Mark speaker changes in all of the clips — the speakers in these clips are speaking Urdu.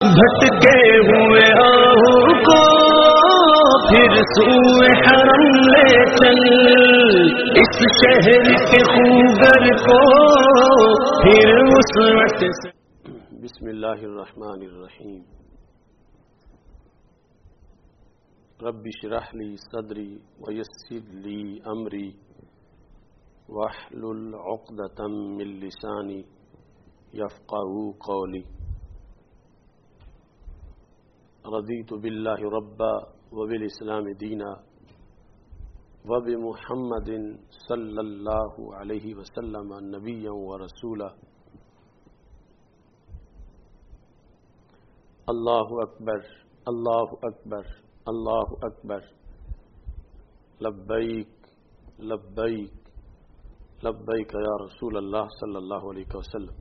Speaker 1: بھٹکے ہوئے آہو کو پھر سوئے حرم لے چل، اس شہر کے خوگر کو پھر وسعت سے۔
Speaker 2: بسم اللہ الرحمن الرحیم۔ رب اشرح لی صدری ویسر لی امری واحلل عقدۃ من لسانی یفقہوا قولی۔ رضیت باللہ ربا وبالاسلام دینا وبمحمد صلی اللہ علیہ وسلم نبیا ورسولا۔ اللہ اکبر اللہ اکبر اللہ اکبر، لبیک لبیک لبیک یا رسول اللہ صلی اللہ علیہ وسلم۔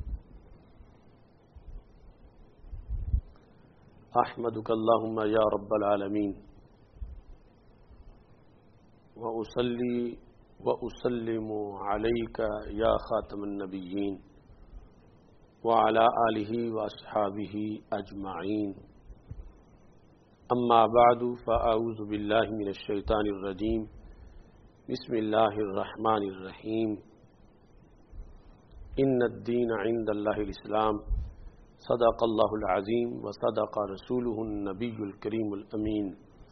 Speaker 2: احمدک اللہم یا رب العالمین، وأصلی وأسلم علیک یا خاتم النبیین وعلی آلہ واصحابہ اجمعین۔ اما بعد فاعوذ باللہ من الشیطان الرجیم، بسم اللہ الرحمن الرحیم۔ ان الدین عند اللہ الاسلام، صدق اللہ العظیم وصدق رسولہ النبی الکریم الامین۔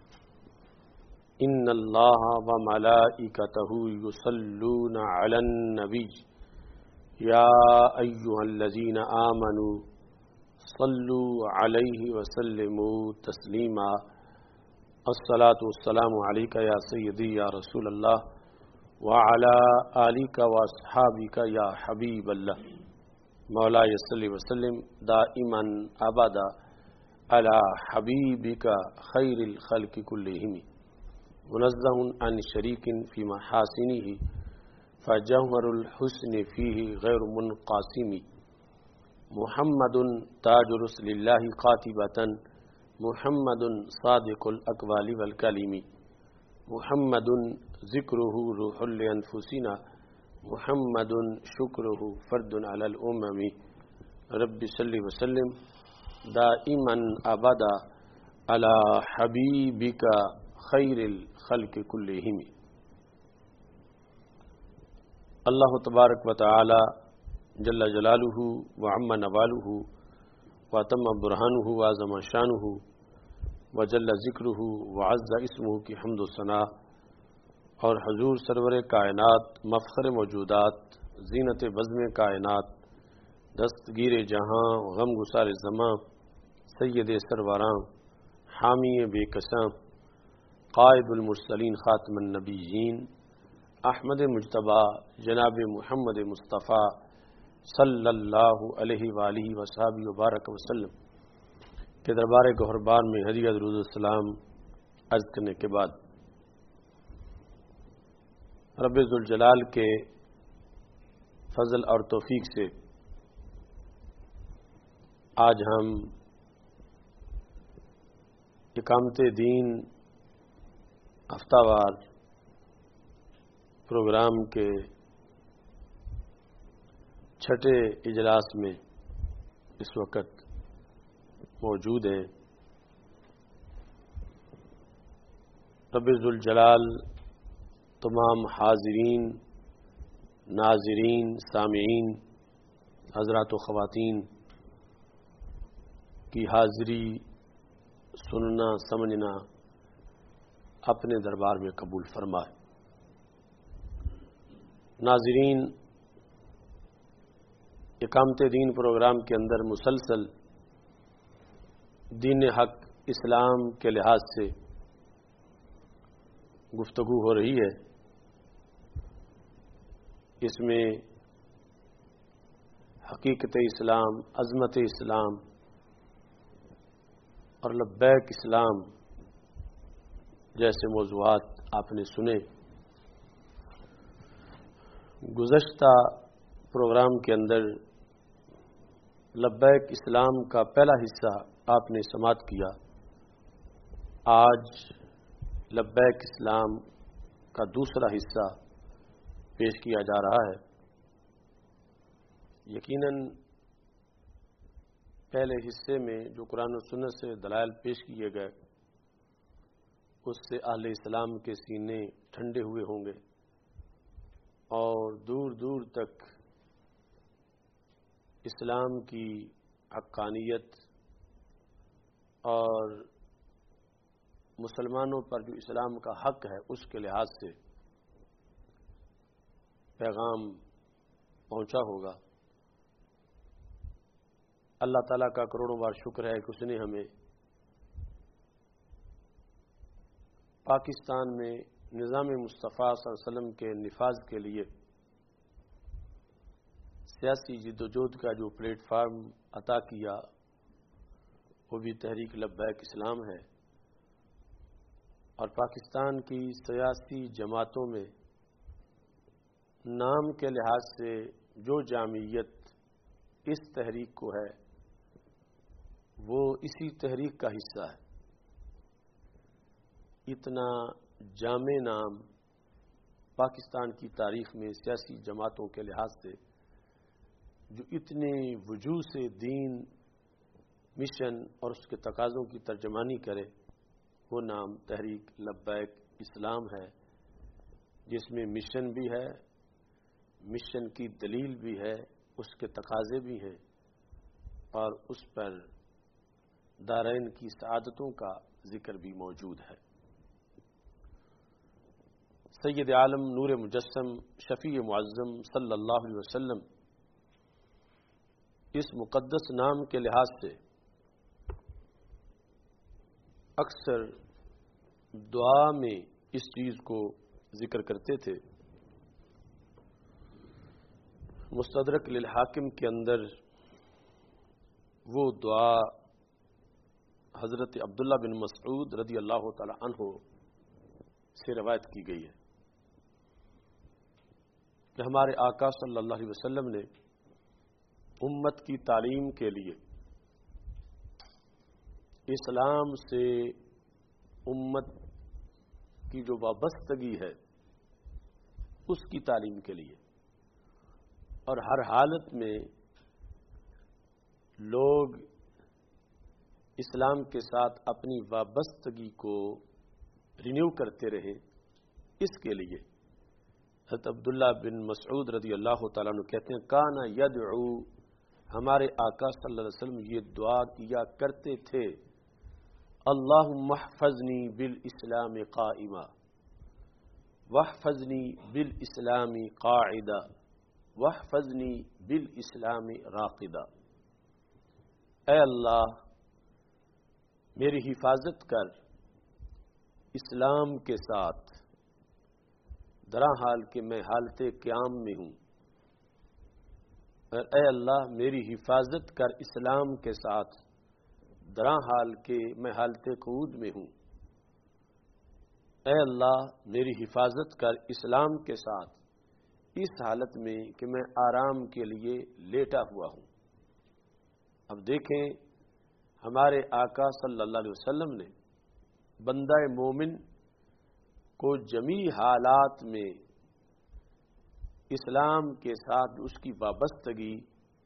Speaker 2: ان اللہ وملائکتہ یصلون علی النبی یا ایہا الذین آمنوا صلوا علیہ وسلموا تسلیما۔ الصلاۃ والسلام علیک یا سیدی یا رسول اللہ وعلی آلک واصحابک یا حبیب اللہ۔ مولاي صلی وسلم دائما ابدا علی حبیبک خیر الخلق کلہم، منزہ عن شریک فی محاسنہ فجوہر الحسن فیہ غیر منقاسم۔ محمد تاج رسل اللہ قاطبۃ، محمد صادق الاقوال والکلم، محمد ذکرہ روح لانفسنا، محمد شکرہ فرد علی الامم۔ رب صلی وسلم دائما ابدا علی حبیبک خیر الخلق کلہم۔ اللہ تبارک و تعالی جل جلالہ وعم نوالہ واتم برہانہ وعظم شانہ وجل ذکرہ وعز اسمہ کی حمد و ثنا، اور حضور سرور کائنات، مفخر موجودات، زینت بزم کائنات، دستگیر جہاں، غم گسار زماں، سید سرواراں، حامی بے کساں، قائد المرسلین خاتم النبیین، احمد مجتبیٰ جناب محمد مصطفیٰ صلی اللہ علیہ وآلہ وصحبہ وبارک وسلم کے دربار گہربان میں ہدیہ درود السلام عرض کرنے کے بعد، رب ذوالجلال کے فضل اور توفیق سے آج ہم اقامت دین ہفتہ وار پروگرام کے چھٹے اجلاس میں اس وقت موجود ہیں۔ رب ذوالجلال تمام حاضرین، ناظرین، سامعین، حضرات و خواتین کی حاضری سننا سمجھنا اپنے دربار میں قبول فرمائے۔ ناظرین، اقامت دین پروگرام کے اندر مسلسل دین حق اسلام کے لحاظ سے گفتگو ہو رہی ہے۔ اس میں حقیقت اسلام، عظمت اسلام اور لبیک اسلام جیسے موضوعات آپ نے سنے۔ گزشتہ پروگرام کے اندر لبیک اسلام کا پہلا حصہ آپ نے سماعت کیا۔ آج لبیک اسلام کا دوسرا حصہ پیش کیا جا رہا ہے۔ یقیناً پہلے حصے میں جو قرآن و سنت سے دلائل پیش کیے گئے اس سے اہل اسلام کے سینے ٹھنڈے ہوئے ہوں گے اور دور دور تک اسلام کی حقانیت اور مسلمانوں پر جو اسلام کا حق ہے اس کے لحاظ سے پیغام پہنچا ہوگا۔ اللہ تعالیٰ کا کروڑوں بار شکر ہے کہ اس نے ہمیں پاکستان میں نظام مصطفیٰ صلی اللہ علیہ وسلم کے نفاذ کے لیے سیاسی جد و جہد کا جو پلیٹ فارم عطا کیا وہ بھی تحریک لبیک اسلام ہے، اور پاکستان کی سیاسی جماعتوں میں نام کے لحاظ سے جو جامعیت اس تحریک کو ہے وہ اسی تحریک کا حصہ ہے۔ اتنا جامع نام پاکستان کی تاریخ میں سیاسی جماعتوں کے لحاظ سے جو اتنے وجوہ سے دین، مشن اور اس کے تقاضوں کی ترجمانی کرے، وہ نام تحریک لبیک اسلام ہے، جس میں مشن بھی ہے، مشن کی دلیل بھی ہے، اس کے تقاضے بھی ہیں، اور اس پر دارین کی سعادتوں کا ذکر بھی موجود ہے۔ سید عالم نور مجسم شفیع معظم صلی اللہ علیہ وسلم اس مقدس نام کے لحاظ سے اکثر دعا میں اس چیز کو ذکر کرتے تھے۔ مستدرک للحاکم کے اندر وہ دعا حضرت عبداللہ بن مسعود رضی اللہ تعالی عنہ سے روایت کی گئی ہے کہ ہمارے آقا صلی اللہ علیہ وسلم نے امت کی تعلیم کے لیے اسلام سے امت کی جو وابستگی ہے اس کی تعلیم کے لیے، اور ہر حالت میں لوگ اسلام کے ساتھ اپنی وابستگی کو رینیو کرتے رہے، اس کے لیے حضرت عبداللہ بن مسعود رضی اللہ تعالیٰ عنہ کہتے ہیں کانا یدعو، ہمارے آقا صلی اللہ علیہ وسلم یہ دعا کیا کرتے تھے، اللہم احفظنی بالاسلام قائما واحفظنی بالاسلام قاعدا واحفظنی بالاسلام راقدا، اے اللہ میری حفاظت کر اسلام کے ساتھ درا حال کہ میں حالت قیام میں ہوں، اور اے اللہ میری حفاظت کر اسلام کے ساتھ درا حال کہ میں حالت قعود میں ہوں، اے اللہ میری حفاظت کر اسلام کے ساتھ اس حالت میں کہ میں آرام کے لیے لیٹا ہوا ہوں۔ اب دیکھیں ہمارے آقا صلی اللہ علیہ وسلم نے بندہ مومن کو جمیع حالات میں اسلام کے ساتھ اس کی وابستگی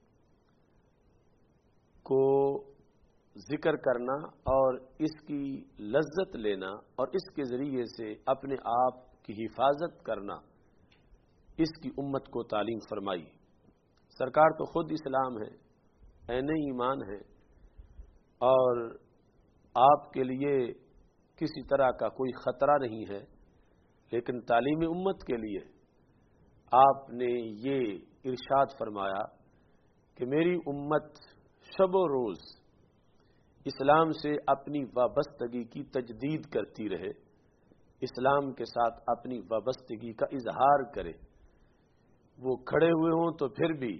Speaker 2: کو ذکر کرنا اور اس کی لذت لینا اور اس کے ذریعے سے اپنے آپ کی حفاظت کرنا، اس کی امت کو تعلیم فرمائی۔ سرکار تو خود اسلام ہے، عین ایمان ہے، اور آپ کے لیے کسی طرح کا کوئی خطرہ نہیں ہے، لیکن تعلیم امت کے لیے آپ نے یہ ارشاد فرمایا کہ میری امت شب و روز اسلام سے اپنی وابستگی کی تجدید کرتی رہے، اسلام کے ساتھ اپنی وابستگی کا اظہار کرے، وہ کھڑے ہوئے ہوں تو پھر بھی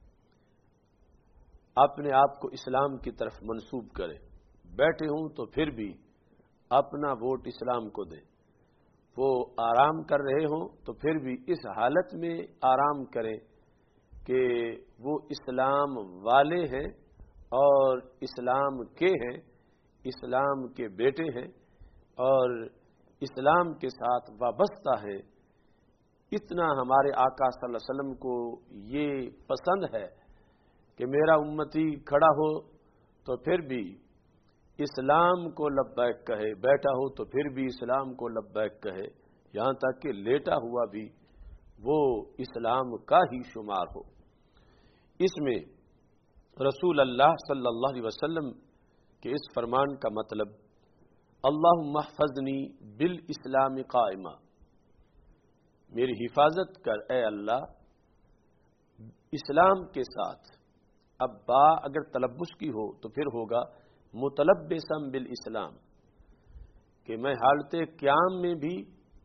Speaker 2: اپنے آپ کو اسلام کی طرف منسوب کرے، بیٹھے ہوں تو پھر بھی اپنا ووٹ اسلام کو دے، وہ آرام کر رہے ہوں تو پھر بھی اس حالت میں آرام کریں کہ وہ اسلام والے ہیں اور اسلام کے ہیں، اسلام کے بیٹے ہیں اور اسلام کے ساتھ وابستہ ہیں۔ اتنا ہمارے آقا صلی اللہ علیہ وسلم کو یہ پسند ہے کہ میرا امتی کھڑا ہو تو پھر بھی اسلام کو لبیک کہے، بیٹھا ہو تو پھر بھی اسلام کو لبیک کہے، یہاں تک کہ لیٹا ہوا بھی وہ اسلام کا ہی شمار ہو۔ اس میں رسول اللہ صلی اللہ علیہ وسلم کے اس فرمان کا مطلب اللہم احفظنی بالاسلام قائمہ، میری حفاظت کر اے اللہ اسلام کے ساتھ۔ اب با اگر تلبس کی ہو تو پھر ہوگا متلبسا بالاسلام، کہ میں حالت قیام میں بھی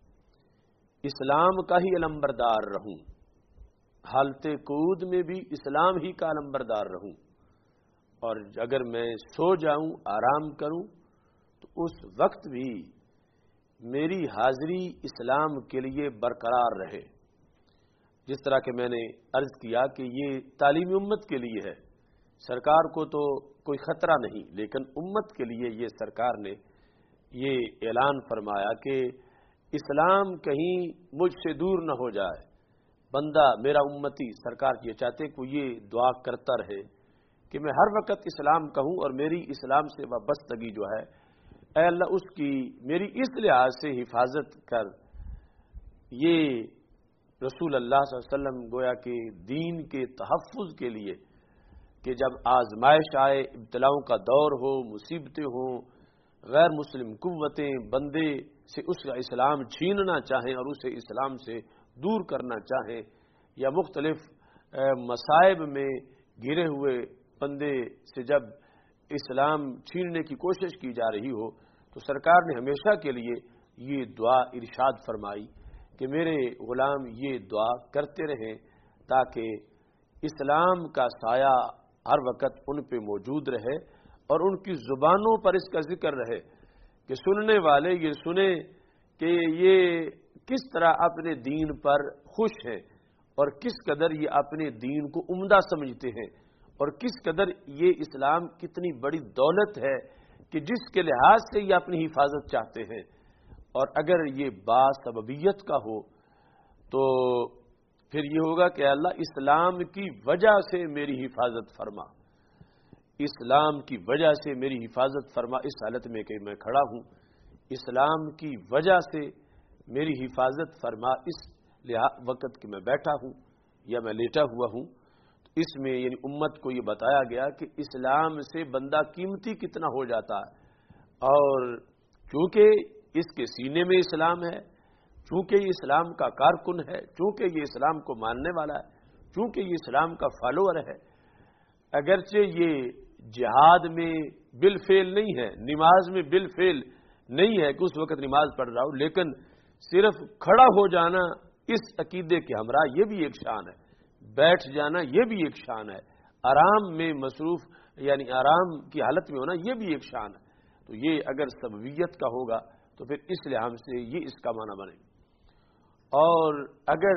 Speaker 2: اسلام کا ہی علمبردار رہوں، حالت قعود میں بھی اسلام ہی کا علمبردار رہوں، اور اگر میں سو جاؤں آرام کروں تو اس وقت بھی میری حاضری اسلام کے لیے برقرار رہے۔ جس طرح کہ میں نے عرض کیا کہ یہ تعلیمی امت کے لیے ہے، سرکار کو تو کوئی خطرہ نہیں، لیکن امت کے لیے یہ سرکار نے یہ اعلان فرمایا کہ اسلام کہیں مجھ سے دور نہ ہو جائے، بندہ میرا امتی سرکار یہ چاہتے کہ یہ دعا کرتا رہے کہ میں ہر وقت اسلام کہوں، اور میری اسلام سے وابستگی جو ہے اے اللہ اس کی میری اس لحاظ سے حفاظت کر۔ یہ رسول اللہ صلی اللہ علیہ وسلم گویا کہ دین کے تحفظ کے لیے کہ جب آزمائش آئے، ابتلاؤں کا دور ہو، مصیبتیں ہوں، غیر مسلم قوتیں بندے سے اس کا اسلام چھیننا چاہیں اور اسے اسلام سے دور کرنا چاہیں، یا مختلف مصائب میں گھرے ہوئے بندے سے جب اسلام چھیننے کی کوشش کی جا رہی ہو، تو سرکار نے ہمیشہ کے لیے یہ دعا ارشاد فرمائی کہ میرے غلام یہ دعا کرتے رہیں تاکہ اسلام کا سایہ ہر وقت ان پہ موجود رہے اور ان کی زبانوں پر اس کا ذکر رہے، کہ سننے والے یہ سنیں کہ یہ کس طرح اپنے دین پر خوش ہیں اور کس قدر یہ اپنے دین کو عمدہ سمجھتے ہیں، اور کس قدر یہ اسلام کتنی بڑی دولت ہے کہ جس کے لحاظ سے یہ اپنی حفاظت چاہتے ہیں۔ اور اگر یہ باسببیت کا ہو تو پھر یہ ہوگا کہ اللہ اسلام کی وجہ سے میری حفاظت فرما، اسلام کی وجہ سے میری حفاظت فرما، اس حالت میں کہ میں کھڑا ہوں اسلام کی وجہ سے میری حفاظت فرما، اس وقت کہ میں بیٹھا ہوں یا میں لیٹا ہوا ہوں۔ اس میں یعنی امت کو یہ بتایا گیا کہ اسلام سے بندہ قیمتی کتنا ہو جاتا ہے، اور چونکہ اس کے سینے میں اسلام ہے، چونکہ یہ اسلام کا کارکن ہے، چونکہ یہ اسلام کو ماننے والا ہے، چونکہ یہ اسلام کا فالوور ہے، اگرچہ یہ جہاد میں بالفعل نہیں ہے، نماز میں بالفعل نہیں ہے کہ اس وقت نماز پڑھ رہا ہو، لیکن صرف کھڑا ہو جانا اس عقیدے کے ہمراہ یہ بھی ایک شان ہے، بیٹھ جانا یہ بھی ایک شان ہے، آرام میں مصروف یعنی آرام کی حالت میں ہونا یہ بھی ایک شان ہے۔ تو یہ اگر سببیت کا ہوگا تو پھر اس لحاظ سے یہ اس کا معنی بنے، اور اگر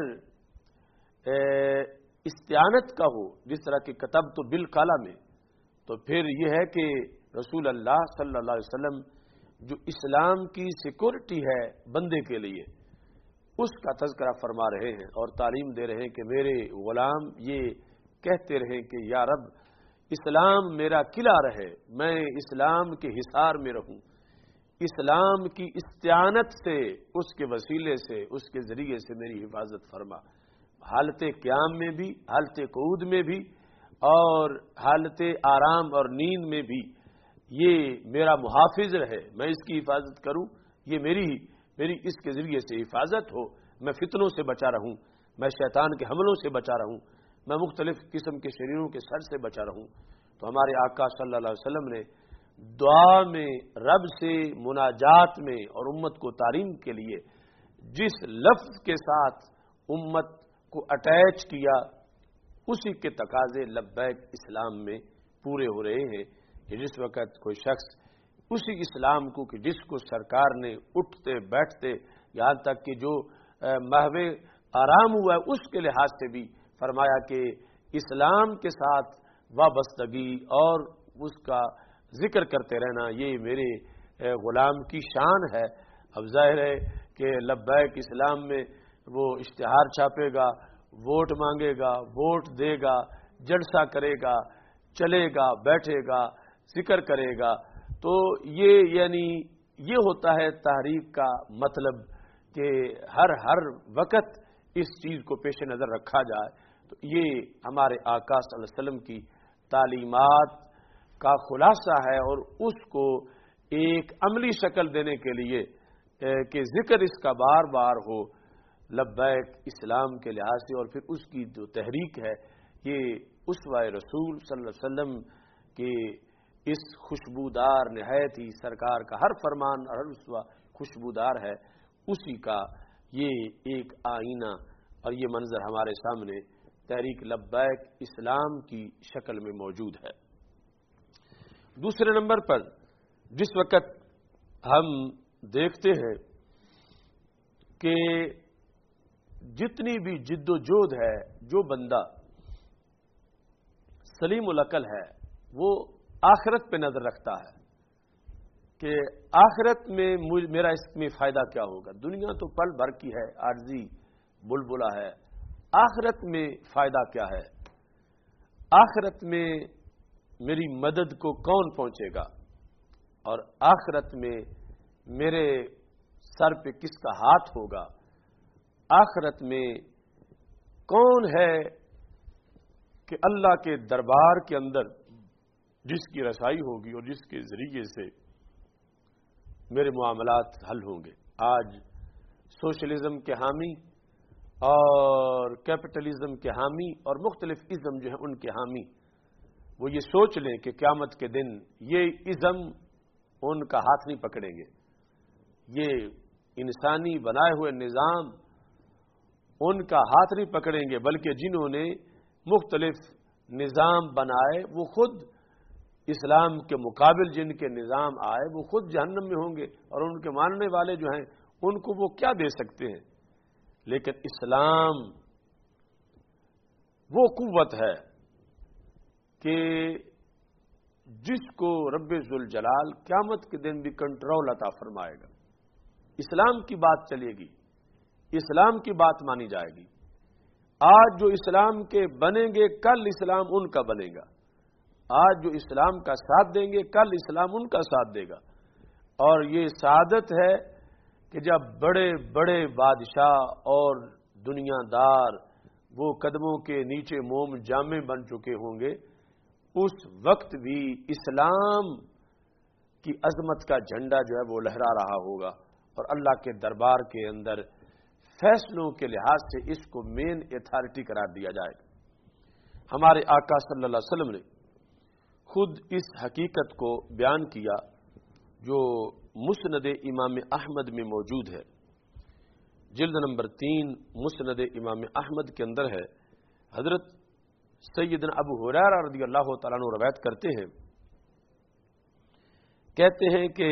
Speaker 2: استعانت کا ہو جس طرح کہ کتب تو بالقلم میں، تو پھر یہ ہے کہ رسول اللہ صلی اللہ علیہ وسلم جو اسلام کی سیکورٹی ہے بندے کے لیے اس کا تذکرہ فرما رہے ہیں اور تعلیم دے رہے ہیں کہ میرے غلام یہ کہتے رہیں کہ یا رب اسلام میرا قلعہ رہے، میں اسلام کے حصار میں رہوں، اسلام کی استعانت سے اس کے وسیلے سے اس کے ذریعے سے میری حفاظت فرما، حالت قیام میں بھی، حالت قعود میں بھی، اور حالت آرام اور نیند میں بھی یہ میرا محافظ رہے، میں اس کی حفاظت کروں، یہ میری اس کے ذریعے سے حفاظت ہو، میں فتنوں سے بچا رہوں، میں شیطان کے حملوں سے بچا رہوں، میں مختلف قسم کے شریروں کے سر سے بچا رہوں۔ تو ہمارے آقا صلی اللہ علیہ وسلم نے دعا میں رب سے مناجات میں اور امت کو تعلیم کے لیے جس لفظ کے ساتھ امت کو اٹیچ کیا اسی کے تقاضے لبیک اسلام میں پورے ہو رہے ہیں، کہ جس وقت کوئی شخص اسی اسلام کو کہ جس کو سرکار نے اٹھتے بیٹھتے یہاں تک کہ جو محو آرام ہوا ہے اس کے لحاظ سے بھی فرمایا کہ اسلام کے ساتھ وابستگی اور اس کا ذکر کرتے رہنا یہ میرے غلام کی شان ہے۔ اب ظاہر ہے کہ لبیک اسلام میں وہ اشتہار چھاپے گا، ووٹ مانگے گا، ووٹ دے گا، جلسہ کرے گا، چلے گا، بیٹھے گا، ذکر کرے گا. تو یہ یعنی یہ ہوتا ہے تحریک کا مطلب کہ ہر وقت اس چیز کو پیش نظر رکھا جائے. تو یہ ہمارے آقا صلی اللہ علیہ وسلم کی تعلیمات کا خلاصہ ہے، اور اس کو ایک عملی شکل دینے کے لیے کہ ذکر اس کا بار بار ہو لبیک اسلام کے لحاظ سے، اور پھر اس کی جو تحریک ہے یہ اسوہ رسول صلی اللہ علیہ وسلم کے اس خوشبودار نہایت ہی سرکار کا ہر فرمان اور ہر اسوہ خوشبودار ہے، اسی کا یہ ایک آئینہ اور یہ منظر ہمارے سامنے تحریک لبیک اسلام کی شکل میں موجود ہے. دوسرے نمبر پر جس وقت ہم دیکھتے ہیں کہ جتنی بھی جد و جہد ہے، جو بندہ سلیم العقل ہے وہ آخرت پہ نظر رکھتا ہے کہ آخرت میں میرا اس میں فائدہ کیا ہوگا. دنیا تو پل بھر کی ہے، عارضی بلبلہ ہے. آخرت میں فائدہ کیا ہے؟ آخرت میں میری مدد کو کون پہنچے گا، اور آخرت میں میرے سر پہ کس کا ہاتھ ہوگا، آخرت میں کون ہے کہ اللہ کے دربار کے اندر جس کی رسائی ہوگی اور جس کے ذریعے سے میرے معاملات حل ہوں گے. آج سوشلزم کے حامی اور کیپٹلزم کے حامی اور مختلف ازم جو ہیں ان کے حامی وہ یہ سوچ لیں کہ قیامت کے دن یہ ازم ان کا ہاتھ نہیں پکڑیں گے. یہ انسانی بنائے ہوئے نظام ان کا ہاتھ نہیں پکڑیں گے، بلکہ جنہوں نے مختلف نظام بنائے وہ خود اسلام کے مقابل جن کے نظام آئے وہ خود جہنم میں ہوں گے، اور ان کے ماننے والے جو ہیں ان کو وہ کیا دے سکتے ہیں. لیکن اسلام وہ قوت ہے کہ جس کو رب ذوالجلال قیامت کے دن بھی کنٹرول عطا فرمائے گا. اسلام کی بات چلے گی، اسلام کی بات مانی جائے گی. آج جو اسلام کے بنیں گے کل اسلام ان کا بنے گا. آج جو اسلام کا ساتھ دیں گے کل اسلام ان کا ساتھ دے گا. اور یہ سعادت ہے کہ جب بڑے بڑے بادشاہ اور دنیا دار وہ قدموں کے نیچے موم جامع بن چکے ہوں گے، اس وقت بھی اسلام کی عظمت کا جھنڈا جو ہے وہ لہرا رہا ہوگا، اور اللہ کے دربار کے اندر فیصلوں کے لحاظ سے اس کو مین اتھارٹی قرار دیا جائے گا. ہمارے آقا صلی اللہ علیہ وسلم نے خود اس حقیقت کو بیان کیا جو مسند امام احمد میں موجود ہے. جلد نمبر 3 مسند امام احمد کے اندر ہے. حضرت سیدنا ابو ہریرہ رضی اللہ تعالیٰ عنہ روایت کرتے ہیں، کہتے ہیں کہ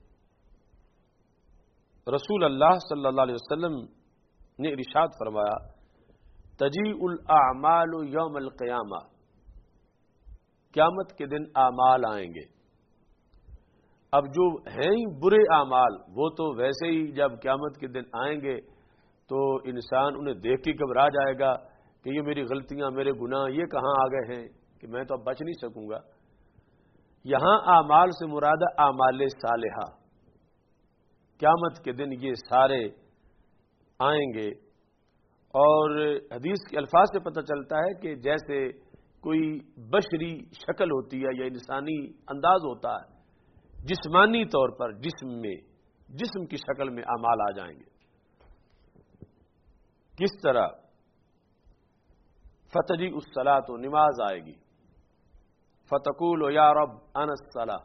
Speaker 2: رسول اللہ صلی اللہ علیہ وسلم نے ارشاد فرمایا، تجیء الاعمال یوم القیامہ، قیامت کے دن اعمال آئیں گے. اب جو ہیں ہی برے اعمال وہ تو ویسے ہی جب قیامت کے دن آئیں گے تو انسان انہیں دیکھ کے گھبرا جائے گا کہ یہ میری غلطیاں میرے گناہ یہ کہاں آ گئے ہیں کہ میں تو اب بچ نہیں سکوں گا. یہاں اعمال سے مراد اعمال صالحہ، قیامت کے دن یہ سارے آئیں گے. اور حدیث کے الفاظ سے پتہ چلتا ہے کہ جیسے کوئی بشری شکل ہوتی ہے یا انسانی انداز ہوتا ہے، جسمانی طور پر جسم کی شکل میں اعمال آ جائیں گے. کس طرح؟ فتجی الصلاۃ، نماز آئے گی. فتقول یا رب انا الصلاۃ،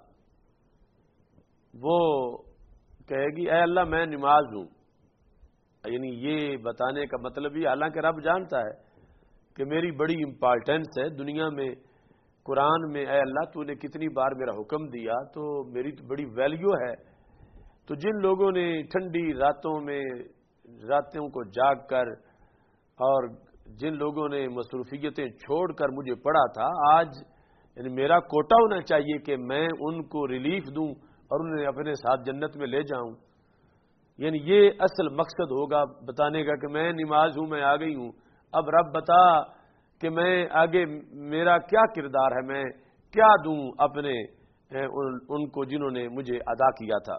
Speaker 2: وہ کہے گی اے اللہ میں نماز ہوں. یعنی یہ بتانے کا مطلب یہ، حالانکہ رب جانتا ہے کہ میری بڑی امپارٹنس ہے دنیا میں. قرآن میں اے اللہ تو نے کتنی بار میرا حکم دیا تو میری تو بڑی ویلیو ہے. تو جن لوگوں نے ٹھنڈی راتوں میں راتوں کو جاگ کر اور جن لوگوں نے مصروفیتیں چھوڑ کر مجھے پڑھا تھا، آج یعنی میرا کوٹا ہونا چاہیے کہ میں ان کو ریلیف دوں اور انہیں اپنے ساتھ جنت میں لے جاؤں. یعنی یہ اصل مقصد ہوگا بتانے کا کہ میں نماز ہوں، میں آ گئی ہوں. اب رب بتا کہ میں آگے میرا کیا کردار ہے، میں کیا دوں اپنے ہیں ان کو جنہوں نے مجھے ادا کیا تھا۔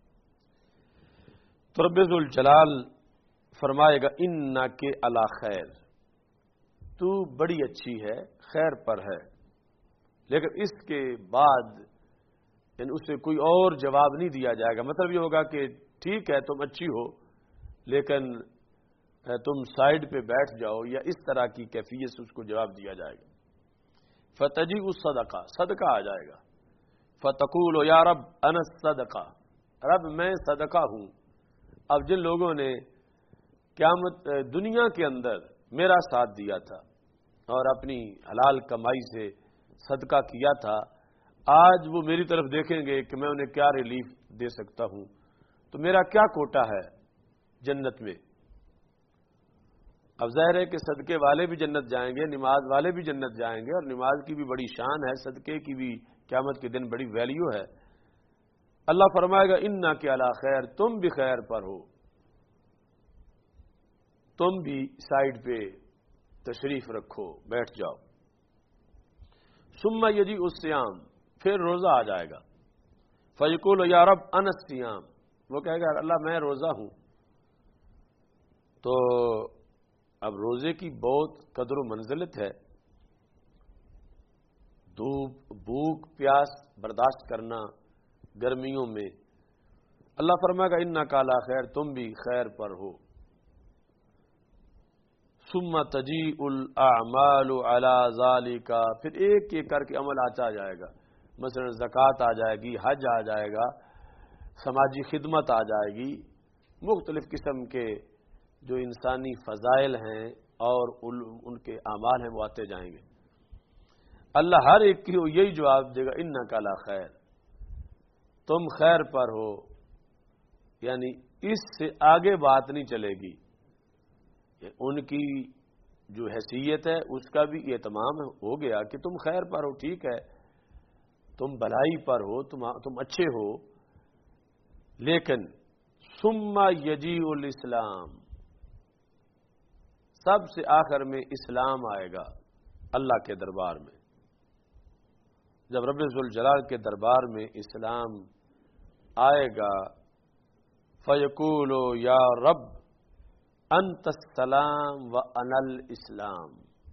Speaker 2: تو رب ذوالجلال فرمائے گا انک علی خیر، تو بڑی اچھی ہے، خیر پر ہے۔ لیکن اس کے بعد یعنی اسے کوئی اور جواب نہیں دیا جائے گا۔ مطلب یہ ہوگا کہ ٹھیک ہے تم اچھی ہو لیکن تم سائیڈ پہ بیٹھ جاؤ، یا اس طرح کی کیفیت سے اس کو جواب دیا جائے گا۔ فتجیء الصدقہ، صدقہ آ جائے گا۔ فتقول یا رب انا الصدقہ، رب میں صدقہ ہوں۔ اب جن لوگوں نے قیامت دنیا کے اندر میرا ساتھ دیا تھا اور اپنی حلال کمائی سے صدقہ کیا تھا، آج وہ میری طرف دیکھیں گے کہ میں انہیں کیا ریلیف دے سکتا ہوں، تو میرا کیا کوٹا ہے جنت میں۔ اب ظاہر ہے کہ صدقے والے بھی جنت جائیں گے، نماز والے بھی جنت جائیں گے، اور نماز کی بھی بڑی شان ہے، صدقے کی بھی قیامت کے دن بڑی ویلیو ہے۔ اللہ فرمائے گا انک علی خیر، تم بھی خیر پر ہو، تم بھی سائیڈ پہ تشریف رکھو، بیٹھ جاؤ۔ ثم یجیء الصیام، پھر روزہ آ جائے گا۔ فیقول یا رب انا الصیام، وہ کہے گا اللہ میں روزہ ہوں۔ تو اب روزے کی بہت قدر و منزلت ہے، دھوپ بھوک پیاس برداشت کرنا گرمیوں میں۔ اللہ فرمائے گا انک علی خیر، تم بھی خیر پر ہو۔ ثم تجیء الاعمال علی ذالک، پھر ایک ایک کر کے عمل آتا جائے گا۔ مثلا زکوٰۃ آ جائے گی، حج آ جائے گا، سماجی خدمت آ جائے گی، مختلف قسم کے جو انسانی فضائل ہیں اور ان کے اعمال ہیں وہ آتے جائیں گے۔ اللہ ہر ایک کی یہی جواب دے گا انک علی خیر، تم خیر پر ہو، یعنی اس سے آگے بات نہیں چلے گی۔ ان کی جو حیثیت ہے اس کا بھی اہتمام ہو گیا کہ تم خیر پر ہو، ٹھیک ہے تم بھلائی پر ہو، تم اچھے ہو، لیکن ثم یجیء الاسلام، سب سے آخر میں اسلام آئے گا اللہ کے دربار میں۔ جب رب ذوالجلال کے دربار میں اسلام آئے گا، فیقول یا رب انت السلام و انا الاسلام،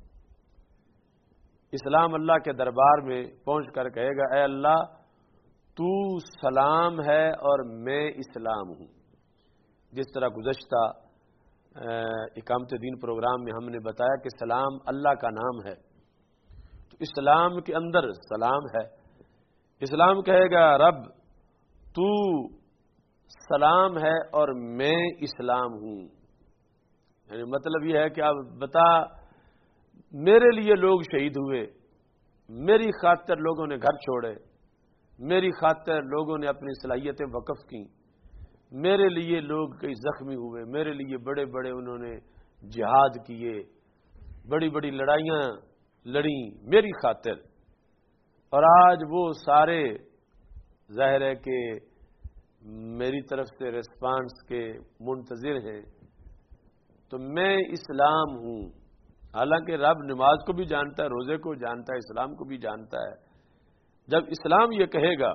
Speaker 2: اسلام اللہ کے دربار میں پہنچ کر کہے گا اے اللہ تو سلام ہے اور میں اسلام ہوں۔ جس طرح گزشتہ اقامت دین پروگرام میں ہم نے بتایا کہ سلام اللہ کا نام ہے، تو اسلام کے اندر سلام ہے۔ اسلام کہے گا رب تو سلام ہے اور میں اسلام ہوں، یعنی مطلب یہ ہے کہ اب بتا میرے لیے لوگ شہید ہوئے، میری خاطر لوگوں نے گھر چھوڑے، میری خاطر لوگوں نے اپنی صلاحیتیں وقف کیں، میرے لیے لوگ کئی زخمی ہوئے، میرے لیے بڑے بڑے انہوں نے جہاد کیے، بڑی بڑی لڑائیاں لڑیں میری خاطر، اور آج وہ سارے ظاہر ہے کہ میری طرف سے ریسپانس کے منتظر ہیں، تو میں اسلام ہوں۔ حالانکہ رب نماز کو بھی جانتا ہے، روزے کو جانتا ہے، اسلام کو بھی جانتا ہے۔ جب اسلام یہ کہے گا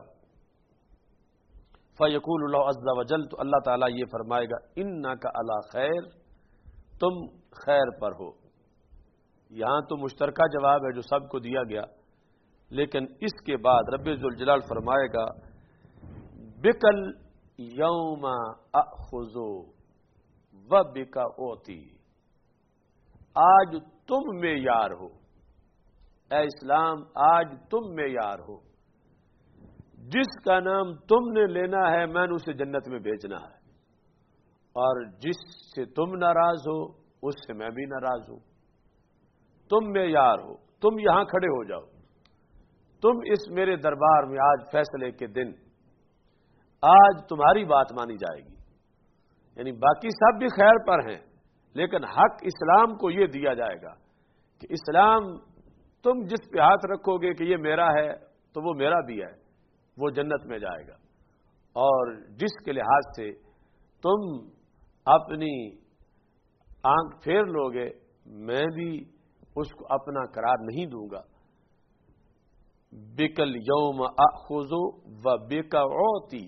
Speaker 2: فیقول اللہ عز وجل، تو اللہ تعالیٰ یہ فرمائے گا انک علی خیر، تم خیر پر ہو۔ یہاں تو مشترکہ جواب ہے جو سب کو دیا گیا، لیکن اس کے بعد رب ذوالجلال فرمائے گا بکل یوم اخذ و بک اوتی، آج تم معیار ہو، اے اسلام آج تم معیار ہو، جس کا نام تم نے لینا ہے میں نے اسے جنت میں بھیجنا ہے، اور جس سے تم ناراض ہو اس سے میں بھی ناراض ہوں۔ تم معیار ہو، تم یہاں کھڑے ہو جاؤ، تم اس میرے دربار میں آج فیصلے کے دن آج تمہاری بات مانی جائے گی۔ یعنی باقی سب بھی خیر پر ہیں، لیکن حق اسلام کو یہ دیا جائے گا کہ اسلام تم جس پہ ہاتھ رکھو گے کہ یہ میرا ہے تو وہ میرا بھی ہے، وہ جنت میں جائے گا، اور جس کے لحاظ سے تم اپنی آنکھ پھیر لوگے میں بھی اس کو اپنا قرار نہیں دوں گا۔ بکل یوم اخذ و بک اعطی،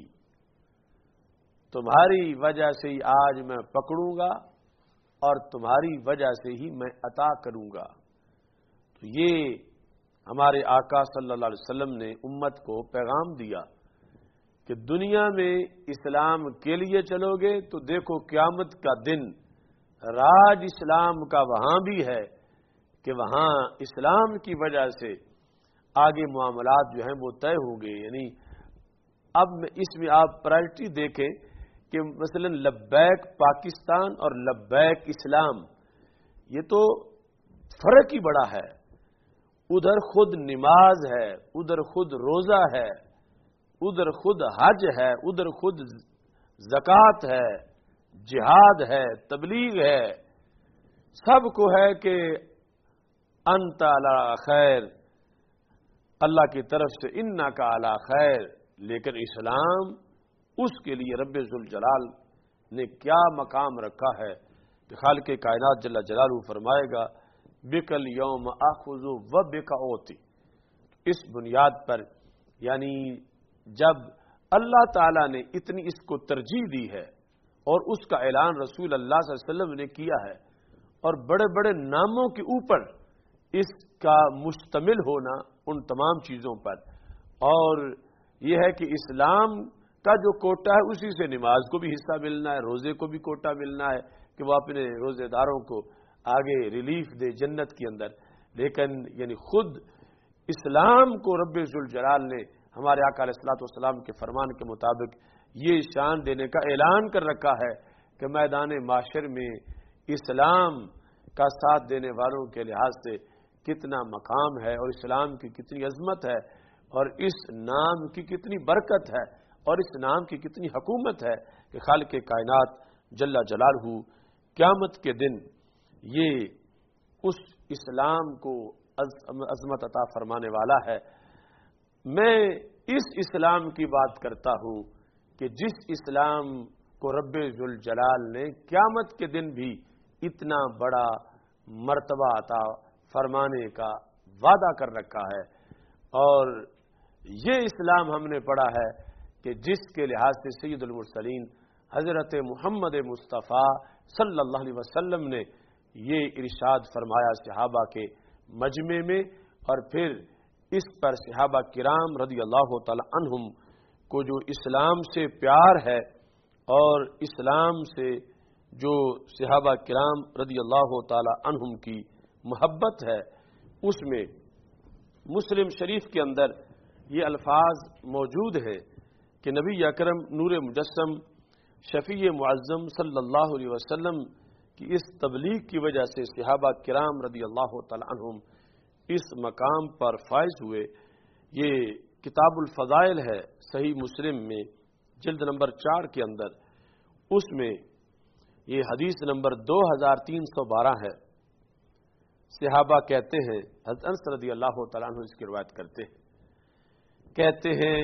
Speaker 2: تمہاری وجہ سے ہی آج میں پکڑوں گا اور تمہاری وجہ سے ہی میں عطا کروں گا۔ تو یہ ہمارے آقا صلی اللہ علیہ وسلم نے امت کو پیغام دیا کہ دنیا میں اسلام کے لیے چلو گے تو دیکھو قیامت کا دن راج اسلام کا وہاں بھی ہے کہ وہاں اسلام کی وجہ سے آگے معاملات جو ہیں وہ طے ہوں گے۔ یعنی اب اس میں آپ پرائرٹی دیکھیں کہ مثلا لبیک پاکستان اور لبیک اسلام، یہ تو فرق ہی بڑا ہے۔ ادھر خود نماز ہے، ادھر خود روزہ ہے، ادھر خود حج ہے، ادھر خود زکوٰۃ ہے، جہاد ہے، تبلیغ ہے، سب کو ہے کہ انت علی خیر، اللہ کی طرف سے انکا علی خیر۔ لیکن اسلام، اس کے لیے رب ذوالجلال نے کیا مقام رکھا ہے کہ خالق کائنات جل جلالہ فرمائے گا بکل یوم آخذ و بک اعطی۔ اس بنیاد پر یعنی جب اللہ تعالیٰ نے اتنی اس کو ترجیح دی ہے اور اس کا اعلان رسول اللہ صلی اللہ علیہ وسلم نے کیا ہے، اور بڑے بڑے ناموں کے اوپر اس کا مشتمل ہونا ان تمام چیزوں پر، اور یہ ہے کہ اسلام کا جو کوٹا ہے اسی سے نماز کو بھی حصہ ملنا ہے، روزے کو بھی کوٹا ملنا ہے کہ وہ اپنے روزے داروں کو آگے ریلیف دے جنت کے اندر۔ لیکن یعنی خود اسلام کو رب ذوالجلال نے ہمارے آقا علیہ الصلوۃ والسلام کے فرمان کے مطابق یہ شان دینے کا اعلان کر رکھا ہے کہ میدان معاشر میں اسلام کا ساتھ دینے والوں کے لحاظ سے کتنا مقام ہے، اور اسلام کی کتنی عظمت ہے، اور اس نام کی کتنی برکت ہے، اور اس نام کی کتنی حکومت ہے کہ خالق کائنات جل جلالہ قیامت کے دن یہ اس اسلام کو عظمت عطا فرمانے والا ہے۔ میں اس اسلام کی بات کرتا ہوں کہ جس اسلام کو رب ذوالجلال نے قیامت کے دن بھی اتنا بڑا مرتبہ عطا فرمانے کا وعدہ کر رکھا ہے، اور یہ اسلام ہم نے پڑھا ہے کہ جس کے لحاظ سے سید المرسلین حضرت محمد مصطفیٰ صلی اللہ علیہ وسلم نے یہ ارشاد فرمایا صحابہ کے مجمع میں، اور پھر اس پر صحابہ کرام رضی اللہ تعالی عنہم کو جو اسلام سے پیار ہے اور اسلام سے جو صحابہ کرام رضی اللہ تعالی عنہم کی محبت ہے، اس میں مسلم شریف کے اندر یہ الفاظ موجود ہے کہ نبی اکرم نور مجسم شفیع معظم صلی اللہ علیہ وسلم کی اس تبلیغ کی وجہ سے صحابہ کرام رضی اللہ تعالی عنہم اس مقام پر فائز ہوئے۔ یہ کتاب الفضائل ہے صحیح مسلم میں جلد نمبر 4 کے اندر، اس میں یہ حدیث نمبر 2312 ہے۔ صحابہ کہتے ہیں، حضرت انس رضی اللہ تعالیٰ عنہ اس کی روایت کرتے ہیں، کہتے ہیں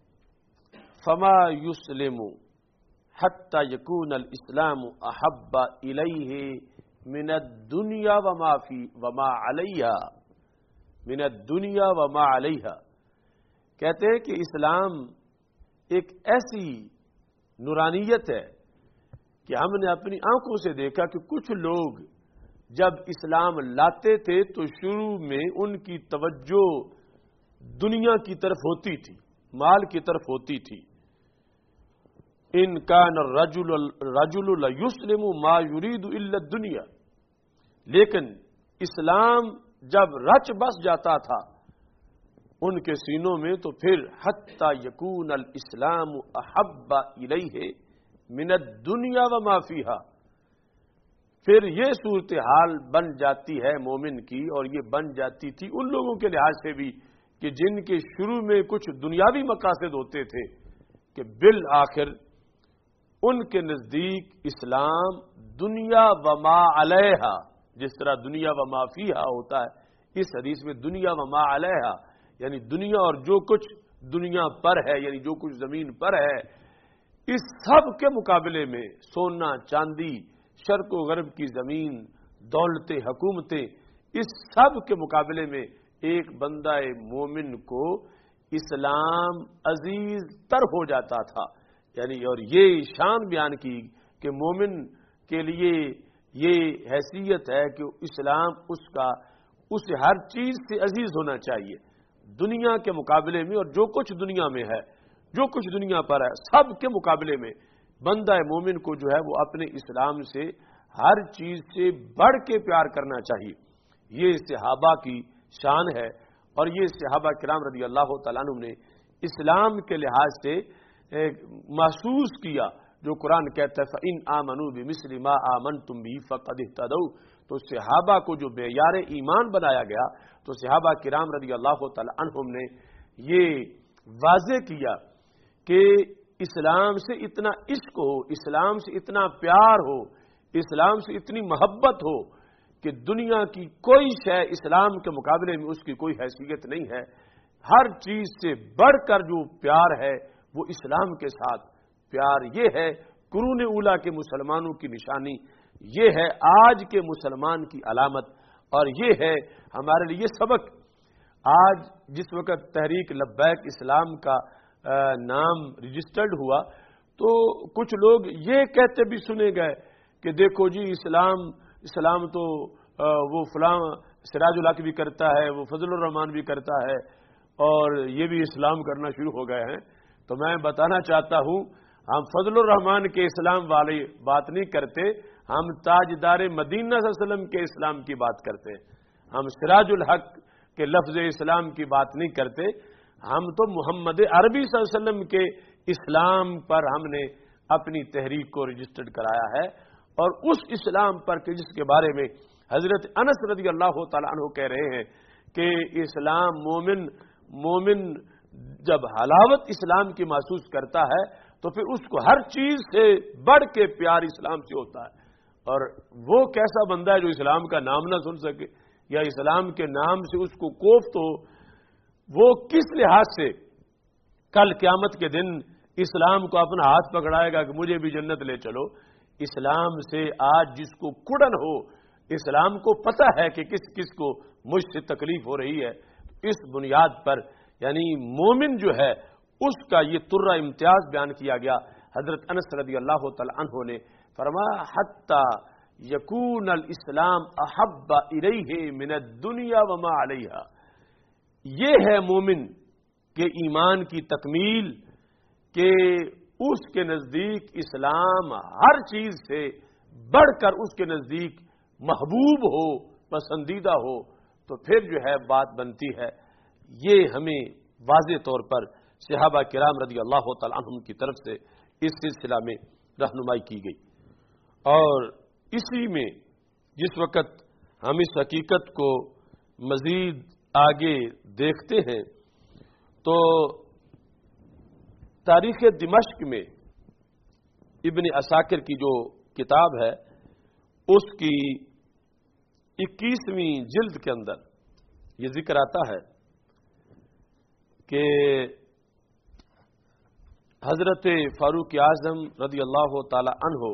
Speaker 2: فما یسلم حتی یکون الاسلام احب الیہ من الدنیا وما علیہا، من الدنیا وما علیہا۔ کہتے ہیں کہ اسلام ایک ایسی نورانیت ہے کہ ہم نے اپنی آنکھوں سے دیکھا کہ کچھ لوگ جب اسلام لاتے تھے تو شروع میں ان کی توجہ دنیا کی طرف ہوتی تھی، مال کی طرف ہوتی تھی۔ ان کان الرجل لیسلم ما یرید الا الدنیا، لیکن اسلام جب رچ بس جاتا تھا ان کے سینوں میں تو پھر حتی یکون الاسلام احب الیہ من الدنیا وما فیہا، پھر یہ صورتحال بن جاتی ہے مومن کی، اور یہ بن جاتی تھی ان لوگوں کے لحاظ سے بھی کہ جن کے شروع میں کچھ دنیاوی مقاصد ہوتے تھے، کہ بالآخر ان کے نزدیک اسلام دنیا وما علیہا، جس طرح دنیا وما فیہا ہوتا ہے، اس حدیث میں دنیا وما علیہا یعنی دنیا اور جو کچھ دنیا پر ہے، یعنی جو کچھ زمین پر ہے، اس سب کے مقابلے میں سونا چاندی، شرق و غرب کی زمین، دولتیں، حکومتیں، اس سب کے مقابلے میں ایک بندہ مومن کو اسلام عزیز تر ہو جاتا تھا، یعنی اور یہ شان بیان کی کہ مومن کے لیے یہ حیثیت ہے کہ اسلام اسے ہر چیز سے عزیز ہونا چاہیے دنیا کے مقابلے میں، اور جو کچھ دنیا میں ہے، جو کچھ دنیا پر ہے، سب کے مقابلے میں بندہ مومن کو جو ہے وہ اپنے اسلام سے ہر چیز سے بڑھ کے پیار کرنا چاہیے۔ یہ صحابہ کی شان ہے، اور یہ صحابہ کرام رضی اللہ تعالیٰ عنہ نے اسلام کے لحاظ سے محسوس کیا، جو قرآن کہتا ہے فَإِنْ آمَنُوا بِمِثْلِ مَا آمَنْتُمْ بِهِ فَقَدِ اهْتَدَوْا، تو صحابہ کو جو معیار ایمان بنایا گیا، تو صحابہ کرام رضی اللہ تعالیٰ عنہم نے یہ واضح کیا کہ اسلام سے اتنا عشق ہو، اسلام سے اتنا پیار ہو، اسلام سے اتنی محبت ہو کہ دنیا کی کوئی شے اسلام کے مقابلے میں اس کی کوئی حیثیت نہیں ہے۔ ہر چیز سے بڑھ کر جو پیار ہے وہ اسلام کے ساتھ پیار، یہ ہے قرون اولیٰ کے مسلمانوں کی نشانی، یہ ہے آج کے مسلمان کی علامت، اور یہ ہے ہمارے لیے سبق۔ آج جس وقت تحریک لبیک اسلام کا نام رجسٹرڈ ہوا تو کچھ لوگ یہ کہتے بھی سنے گئے کہ دیکھو جی اسلام تو وہ فلاں سراج الحق بھی کرتا ہے، وہ فضل الرحمان بھی کرتا ہے، اور یہ بھی اسلام کرنا شروع ہو گئے ہیں۔ تو میں بتانا چاہتا ہوں ہم فضل الرحمان کے اسلام والی بات نہیں کرتے، ہم تاجدار مدینہ صلی اللہ علیہ وسلم کے اسلام کی بات کرتے ہیں، ہم سراج الحق کے لفظ اسلام کی بات نہیں کرتے، ہم تو محمد عربی صلی اللہ علیہ وسلم کے اسلام پر ہم نے اپنی تحریک کو رجسٹرڈ کرایا ہے، اور اس اسلام پر کہ جس کے بارے میں حضرت انس رضی اللہ تعالیٰ عنہ کہہ رہے ہیں کہ اسلام مومن جب حلاوت اسلام کی محسوس کرتا ہے تو پھر اس کو ہر چیز سے بڑھ کے پیار اسلام سے ہوتا ہے۔ اور وہ کیسا بندہ ہے جو اسلام کا نام نہ سن سکے یا اسلام کے نام سے اس کو کوفت ہو، وہ کس لحاظ سے کل قیامت کے دن اسلام کو اپنا ہاتھ پکڑائے گا کہ مجھے بھی جنت لے چلو۔ اسلام سے آج جس کو کڑن ہو، اسلام کو پتہ ہے کہ کس کس کو مجھ سے تکلیف ہو رہی ہے، اس بنیاد پر یعنی مومن جو ہے اس کا یہ ترہ امتیاز بیان کیا گیا۔ حضرت انس رضی اللہ تعالی عنہ نے فرمایا حتی یکون الاسلام احب الیہ من الدنیا وما علیہا، یہ ہے مومن کے ایمان کی تکمیل کہ اس کے نزدیک اسلام ہر چیز سے بڑھ کر اس کے نزدیک محبوب ہو، پسندیدہ ہو، تو پھر جو ہے بات بنتی ہے۔ یہ ہمیں واضح طور پر صحابہ کرام رضی اللہ تعالی عنہم کی طرف سے اس سلسلہ میں رہنمائی کی گئی، اور اسی میں جس وقت ہم اس حقیقت کو مزید آگے دیکھتے ہیں تو تاریخ دمشق میں ابن عساکر کی جو کتاب ہے اس کی 21ویں جلد کے اندر یہ ذکر آتا ہے کہ حضرت فاروق اعظم رضی اللہ تعالی عنہ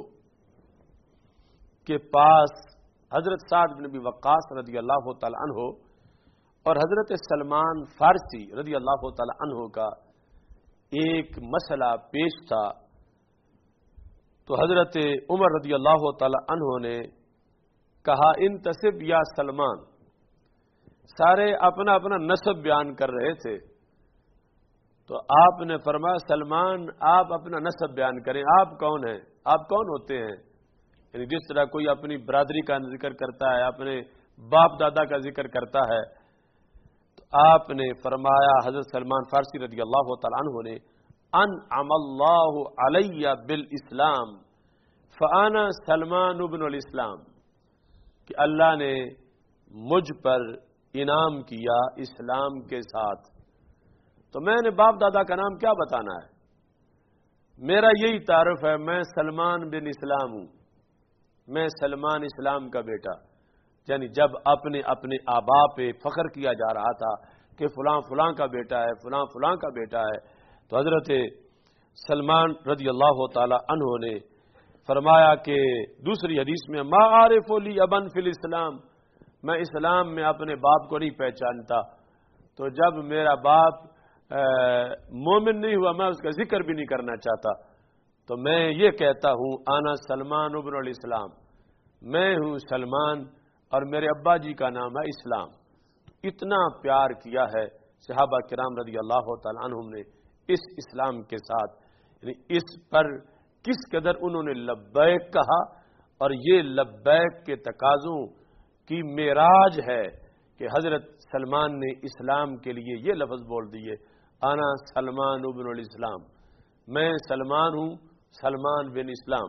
Speaker 2: کے پاس حضرت سعد بن ابی وقاص رضی اللہ تعالی عنہ اور حضرت سلمان فارسی رضی اللہ تعالی عنہ کا ایک مسئلہ پیش تھا۔ تو حضرت عمر رضی اللہ تعالی عنہ نے کہا انتصب یا سلمان، سارے اپنا اپنا نسب بیان کر رہے تھے، تو آپ نے فرمایا سلمان آپ اپنا نسب بیان کریں، آپ کون ہیں، آپ کون ہوتے ہیں؟ یعنی جس طرح کوئی اپنی برادری کا ذکر کرتا ہے، اپنے باپ دادا کا ذکر کرتا ہے، تو آپ نے فرمایا حضرت سلمان فارسی رضی اللہ تعالی عنہ نے انعم اللہ علی بالاسلام فانا سلمان بن الاسلام، کہ اللہ نے مجھ پر انعام کیا اسلام کے ساتھ، تو میں نے باپ دادا کا نام کیا بتانا ہے، میرا یہی تعارف ہے، میں سلمان بن اسلام ہوں، میں سلمان اسلام کا بیٹا۔ یعنی جب اپنے اپنے آبا پہ فخر کیا جا رہا تھا کہ فلاں فلاں کا بیٹا ہے، فلاں فلاں کا بیٹا ہے، تو حضرت سلمان رضی اللہ تعالی عنہ نے فرمایا کہ دوسری حدیث میں ما عارف لی ابن فی الاسلام، میں اسلام میں اپنے باپ کو نہیں پہچانتا، تو جب میرا باپ مومن نہیں ہوا، میں اس کا ذکر بھی نہیں کرنا چاہتا، تو میں یہ کہتا ہوں آنا سلمان ابن الاسلام، میں ہوں سلمان اور میرے ابا جی کا نام ہے اسلام۔ اتنا پیار کیا ہے صحابہ کرام رضی اللہ تعالیٰ عنہم نے اس اسلام کے ساتھ، یعنی اس پر کس قدر انہوں نے لبیک کہا، اور یہ لبیک کے تقاضوں کی معراج ہے کہ حضرت سلمان نے اسلام کے لیے یہ لفظ بول دیے، انا سلمان ابن الاسلام، میں سلمان ہوں، سلمان بن اسلام۔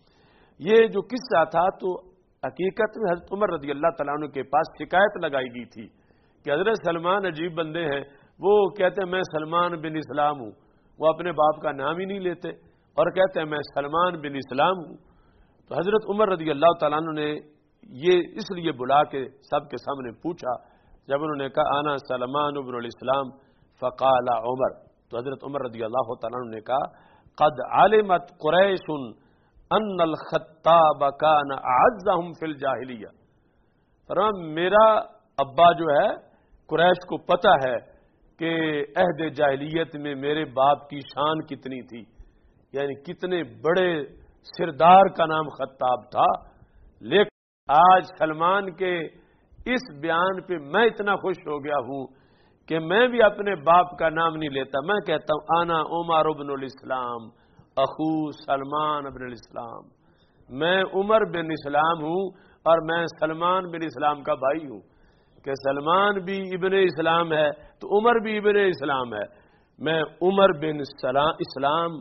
Speaker 2: یہ جو قصہ تھا تو حقیقت میں حضرت عمر رضی اللہ تعالیٰ عنہ کے پاس شکایت لگائی گئی تھی کہ حضرت سلمان عجیب بندے ہیں، وہ کہتے ہیں میں سلمان بن اسلام ہوں، وہ اپنے باپ کا نام ہی نہیں لیتے اور کہتے ہیں میں سلمان بن اسلام ہوں۔ تو حضرت عمر رضی اللہ تعالیٰ عنہ نے یہ اس لیے بلا کے سب کے سامنے پوچھا، جب انہوں نے کہا انا سلمان ابن الاسلام فقال عمر، تو حضرت عمر رضی اللہ تعالیٰ عنہ نے کہا قد علمت قریش ان الخطاب کان اعزهم فی الجاہلیہ، فرمایا میرا ابا جو ہے قریش کو پتہ ہے کہ عہد جاہلیت میں میرے باپ کی شان کتنی تھی، یعنی کتنے بڑے سردار کا نام خطاب تھا، لیکن آج سلمان کے اس بیان پہ میں اتنا خوش ہو گیا ہوں کہ میں بھی اپنے باپ کا نام نہیں لیتا، میں کہتا ہوں انا عمر ابن الاسلام اخو سلمان ابن الاسلام، میں عمر بن اسلام ہوں اور میں سلمان بن اسلام کا بھائی ہوں، کہ سلمان بھی ابن اسلام ہے تو عمر بھی ابن اسلام ہے، میں عمر بن اسلام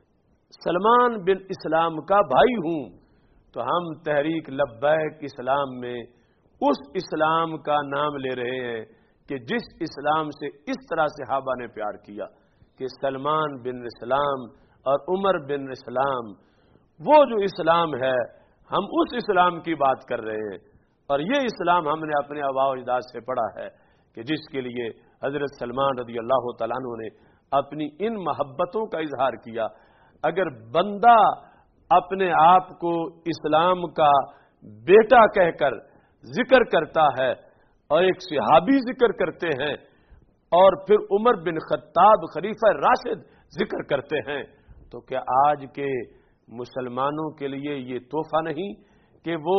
Speaker 2: سلمان بن اسلام کا بھائی ہوں۔ تو ہم تحریک لبیک اسلام میں اس اسلام کا نام لے رہے ہیں کہ جس اسلام سے اس طرح صحابہ نے پیار کیا کہ سلمان بن اسلام اور عمر بن اسلام، وہ جو اسلام ہے ہم اس اسلام کی بات کر رہے ہیں، اور یہ اسلام ہم نے اپنے آباء و اجداد سے پڑھا ہے کہ جس کے لیے حضرت سلمان رضی اللہ تعالیٰ عنہ نے اپنی ان محبتوں کا اظہار کیا۔ اگر بندہ اپنے آپ کو اسلام کا بیٹا کہہ کر ذکر کرتا ہے اور ایک صحابی ذکر کرتے ہیں اور پھر عمر بن خطاب خلیفہ راشد ذکر کرتے ہیں، تو کیا آج کے مسلمانوں کے لیے یہ تحفہ نہیں کہ وہ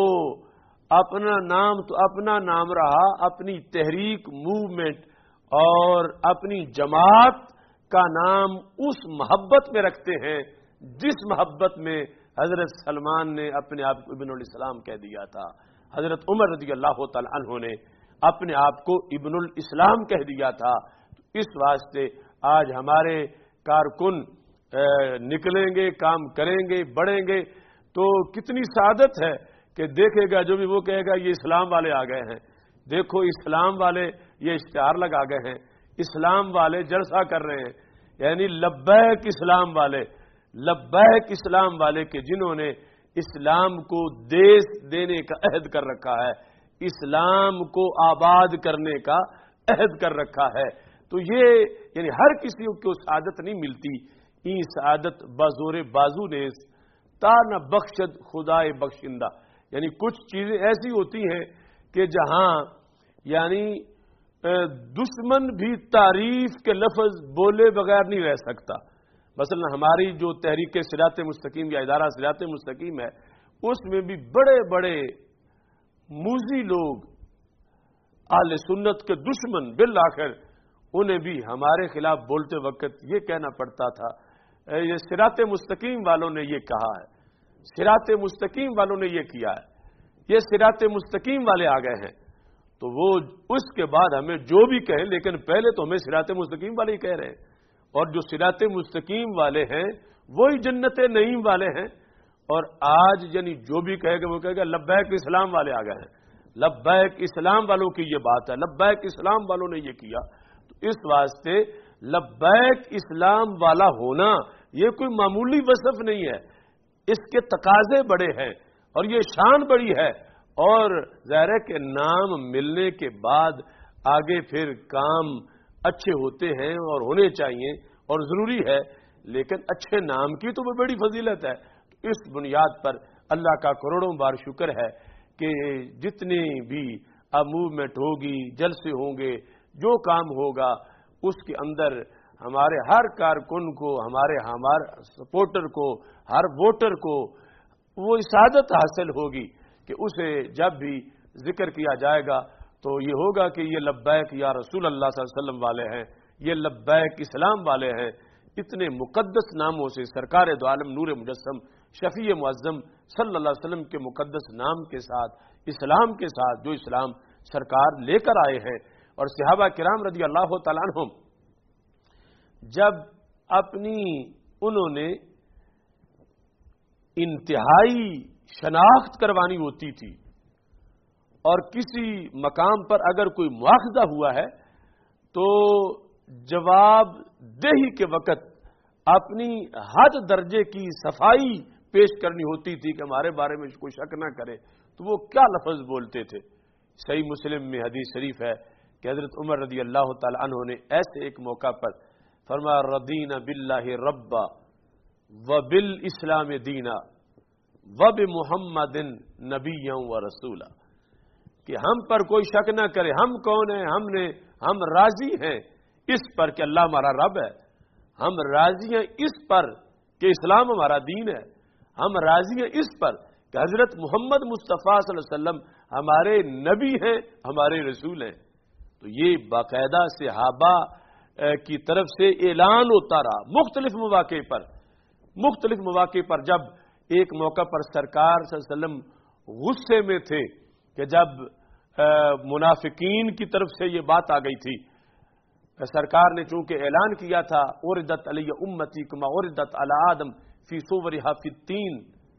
Speaker 2: اپنا نام تو اپنا نام رہا، اپنی تحریک موومنٹ اور اپنی جماعت کا نام اس محبت میں رکھتے ہیں جس محبت میں حضرت سلمان نے اپنے آپ کو ابن الاسلام کہہ دیا تھا، حضرت عمر رضی اللہ تعالی عنہ نے اپنے آپ کو ابن الاسلام کہہ دیا تھا۔ اس واسطے آج ہمارے کارکن نکلیں گے، کام کریں گے، بڑھیں گے تو کتنی سعادت ہے کہ دیکھے گا جو بھی وہ کہے گا یہ اسلام والے آ گئے ہیں، دیکھو اسلام والے یہ اشتہار لگا گئے ہیں، اسلام والے جلسہ کر رہے ہیں، یعنی لبیک اسلام والے، لبیک اسلام والے کہ جنہوں نے اسلام کو دیس دینے کا عہد کر رکھا ہے، اسلام کو آباد کرنے کا عہد کر رکھا ہے۔ تو یہ یعنی ہر کسی کو سعادت نہیں ملتی، این سعادت بزور بازو نیز تا نہ بخشد خدائے بخشندہ، یعنی کچھ چیزیں ایسی ہوتی ہیں کہ جہاں یعنی دشمن بھی تعریف کے لفظ بولے بغیر نہیں رہ سکتا۔ مثلا ہماری جو تحریک صراط مستقیم یا ادارہ صراط مستقیم ہے، اس میں بھی بڑے بڑے موذی لوگ اہل سنت کے دشمن بالآخر انہیں بھی ہمارے خلاف بولتے وقت یہ کہنا پڑتا تھا یہ صراط مستقیم والوں نے یہ کہا ہے، صراط مستقیم والوں نے یہ کیا ہے، یہ صراط مستقیم والے آ گئے ہیں، تو وہ اس کے بعد ہمیں جو بھی کہیں لیکن پہلے تو ہمیں صراط مستقیم والے ہی کہہ رہے ہیں، اور جو صراط مستقیم والے ہیں وہی جنت نعیم والے ہیں۔ اور آج یعنی جو بھی کہے گا وہ کہے گا لبیک اسلام والے آ گئے ہیں، لبیک اسلام والوں کی یہ بات ہے، لبیک اسلام والوں نے یہ کیا۔ تو اس واسطے لبیک اسلام والا ہونا یہ کوئی معمولی وصف نہیں ہے، اس کے تقاضے بڑے ہیں اور یہ شان بڑی ہے، اور ظاہر ہے کہ نام ملنے کے بعد آگے پھر کام اچھے ہوتے ہیں اور ہونے چاہیے اور ضروری ہے، لیکن اچھے نام کی تو وہ بڑی فضیلت ہے۔ اس بنیاد پر اللہ کا کروڑوں بار شکر ہے کہ جتنی بھی اب موومنٹ ہوگی، جلسے ہوں گے، جو کام ہوگا اس کے اندر ہمارے ہر کارکن کو، ہمارے سپورٹر کو، ہر ووٹر کو وہ سعادت حاصل ہوگی کہ اسے جب بھی ذکر کیا جائے گا تو یہ ہوگا کہ یہ لبیک یا رسول اللہ صلی اللہ علیہ وسلم والے ہیں، یہ لبیک اسلام والے ہیں۔ اتنے مقدس ناموں سے سرکار دو عالم نور مجسم شفیع معظم صلی اللہ علیہ وسلم کے مقدس نام کے ساتھ، اسلام کے ساتھ، جو اسلام سرکار لے کر آئے ہیں، اور صحابہ کرام رضی اللہ تعالیٰ عنہم جب انہوں نے انتہائی شناخت کروانی ہوتی تھی اور کسی مقام پر اگر کوئی مواخذہ ہوا ہے تو جواب دہی کے وقت اپنی حد درجے کی صفائی پیش کرنی ہوتی تھی کہ ہمارے بارے میں کوئی شک نہ کرے، تو وہ کیا لفظ بولتے تھے۔ صحیح مسلم میں حدیث شریف ہے کہ حضرت عمر رضی اللہ تعالی عنہ نے ایسے ایک موقع پر فرمایا رضینا باللہ ربا وبالاسلام دینا وبمحمد نبیا ورسولا، کہ ہم پر کوئی شک نہ کرے، ہم کون ہیں، ہم راضی ہیں اس پر کہ اللہ ہمارا رب ہے، ہم راضی ہیں اس پر کہ اسلام ہمارا دین ہے، ہم راضی ہیں اس پر کہ حضرت محمد مصطفیٰ صلی اللہ علیہ وسلم ہمارے نبی ہیں، ہمارے رسول ہیں۔ تو یہ باقاعدہ صحابہ کی طرف سے اعلان ہوتا رہا مختلف مواقع پر۔ جب ایک موقع پر سرکار صلی اللہ علیہ وسلم غصے میں تھے کہ جب منافقین کی طرف سے یہ بات آ گئی تھی، سرکار نے چونکہ اعلان کیا تھا اوردت علی امتی کما اوردت علی آدم فی صورہا فی التین،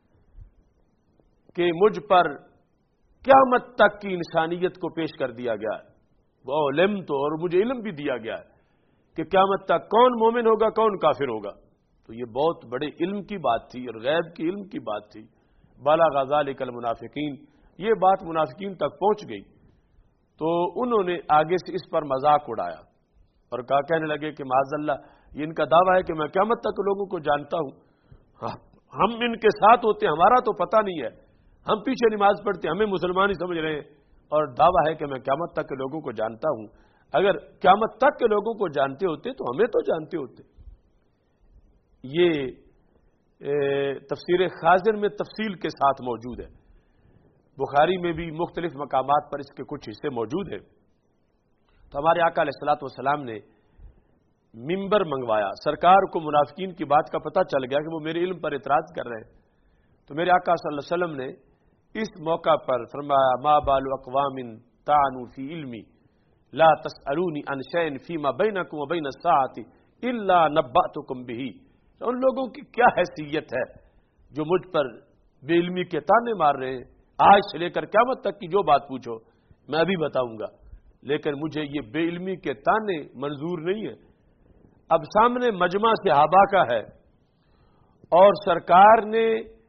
Speaker 2: کہ مجھ پر قیامت تک کی انسانیت کو پیش کر دیا گیا ہے، وہ علم تو، اور مجھے علم بھی دیا گیا ہے کہ قیامت تک کون مومن ہوگا کون کافر ہوگا۔ تو یہ بہت بڑے علم کی بات تھی اور غیب کی علم کی بات تھی۔ بلغ ذلک المنافقین، یہ بات منافقین تک پہنچ گئی تو انہوں نے آگے سے اس پر مذاق اڑایا اور کہنے لگے کہ معاذ اللہ، یہ ان کا دعویٰ ہے کہ میں قیامت تک لوگوں کو جانتا ہوں، ہم ان کے ساتھ ہوتے ہیں، ہمارا تو پتہ نہیں ہے، ہم پیچھے نماز پڑھتے ہیں، ہمیں مسلمان ہی سمجھ رہے ہیں، اور دعویٰ ہے کہ میں قیامت تک کے لوگوں کو جانتا ہوں۔ اگر قیامت تک کے لوگوں کو جانتے ہوتے تو ہمیں تو جانتے ہوتے۔ یہ تفسیر خازن میں تفصیل کے ساتھ موجود ہے، بخاری میں بھی مختلف مقامات پر اس کے کچھ حصے موجود ہیں۔ تو ہمارے آقا علیہ الصلوۃ والسلام نے ممبر منگوایا، سرکار کو منافقین کی بات کا پتہ چل گیا کہ وہ میرے علم پر اعتراض کر رہے ہیں، تو میرے آقا صلی اللہ علیہ وسلم نے اس موقع پر فرمایا ما بال اقوام طعنوا فی علمی لا تسألونی عن شیء فیما بینکم وبین الساعة الا نبأتکم بہ۔ ان لوگوں کی کیا حیثیت ہے جو مجھ پر بے علمی کے تانے مار رہے ہیں، آج سے لے کر قیامت تک کی جو بات پوچھو میں ابھی بتاؤں گا، لیکن مجھے یہ بے علمی کے تانے منظور نہیں ہے۔ اب سامنے مجمع صحابہ کا ہے اور سرکار نے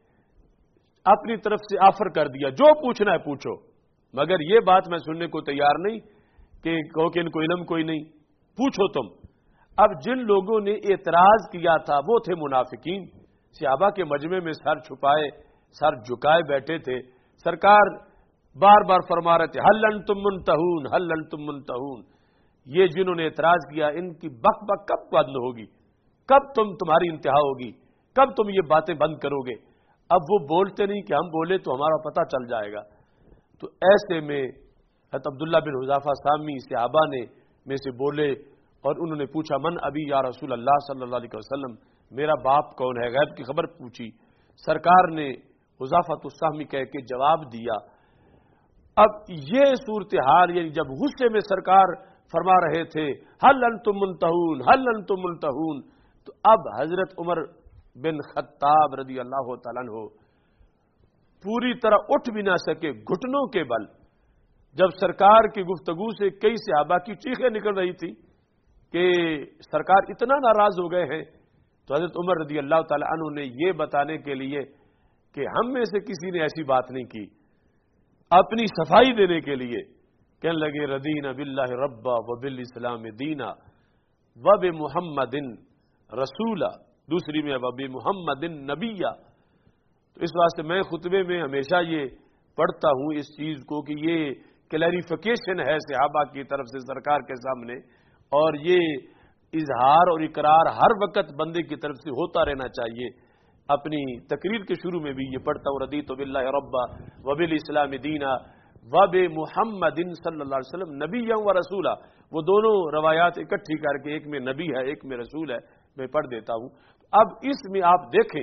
Speaker 2: اپنی طرف سے آفر کر دیا جو پوچھنا ہے پوچھو، مگر یہ بات میں سننے کو تیار نہیں کہ کہو کہ ان کو علم کوئی نہیں، پوچھو تم۔ اب جن لوگوں نے اعتراض کیا تھا وہ تھے منافقین، صحابہ کے مجمع میں سر چھپائے سر جھکائے بیٹھے تھے، سرکار بار بار فرما رہے تھے ہل انتم منتہون ہل انتم منتہون۔ یہ جنہوں نے اعتراض کیا ان کی بک بک کب بند ہوگی، کب تمہاری انتہا ہوگی، کب تم یہ باتیں بند کرو گے؟ اب وہ بولتے نہیں کہ ہم بولے تو ہمارا پتہ چل جائے گا۔ تو ایسے میں حضرت عبداللہ بن حذافہ سامی صحابہ نے میں سے بولے اور انہوں نے پوچھا من ابی یا رسول اللہ صلی اللہ علیہ وسلم، میرا باپ کون ہے، غیب کی خبر پوچھی۔ سرکار نے حذافہ السہمی کہہ کے جواب دیا۔ اب یہ صورتحال یعنی جب غصے میں سرکار فرما رہے تھے ہل انتم منتہون ہل انتم منتہون، تو اب حضرت عمر بن خطاب رضی اللہ تعالیٰ عنہ پوری طرح اٹھ بھی نہ سکے گھٹنوں کے بل، جب سرکار کی گفتگو سے کئی صحابہ کی چیخیں نکل رہی تھی کہ سرکار اتنا ناراض ہو گئے ہیں، تو حضرت عمر رضی اللہ تعالیٰ عنہ نے یہ بتانے کے لیے کہ ہم میں سے کسی نے ایسی بات نہیں کی، اپنی صفائی دینے کے لیے کہنے لگے رضینا باللہ ربا وبالاسلام دینا وبمحمد رسولا، دوسری میں وبمحمد نبیا۔ تو اس واسطے میں خطبے میں ہمیشہ یہ پڑھتا ہوں اس چیز کو کہ یہ کلیریفیکیشن ہے صحابہ کی طرف سے سرکار کے سامنے، اور یہ اظہار اور اقرار ہر وقت بندے کی طرف سے ہوتا رہنا چاہیے۔ اپنی تقریر کے شروع میں بھی یہ پڑھتا ہوں، رضیت باللہ ربا وبالاسلام دینا وبمحمد صلی اللہ علیہ وسلم نبیا و رسولا۔ وہ دونوں روایات اکٹھی کر کے، ایک میں نبی ہے ایک میں رسول ہے، میں پڑھ دیتا ہوں۔ اب اس میں آپ دیکھیں،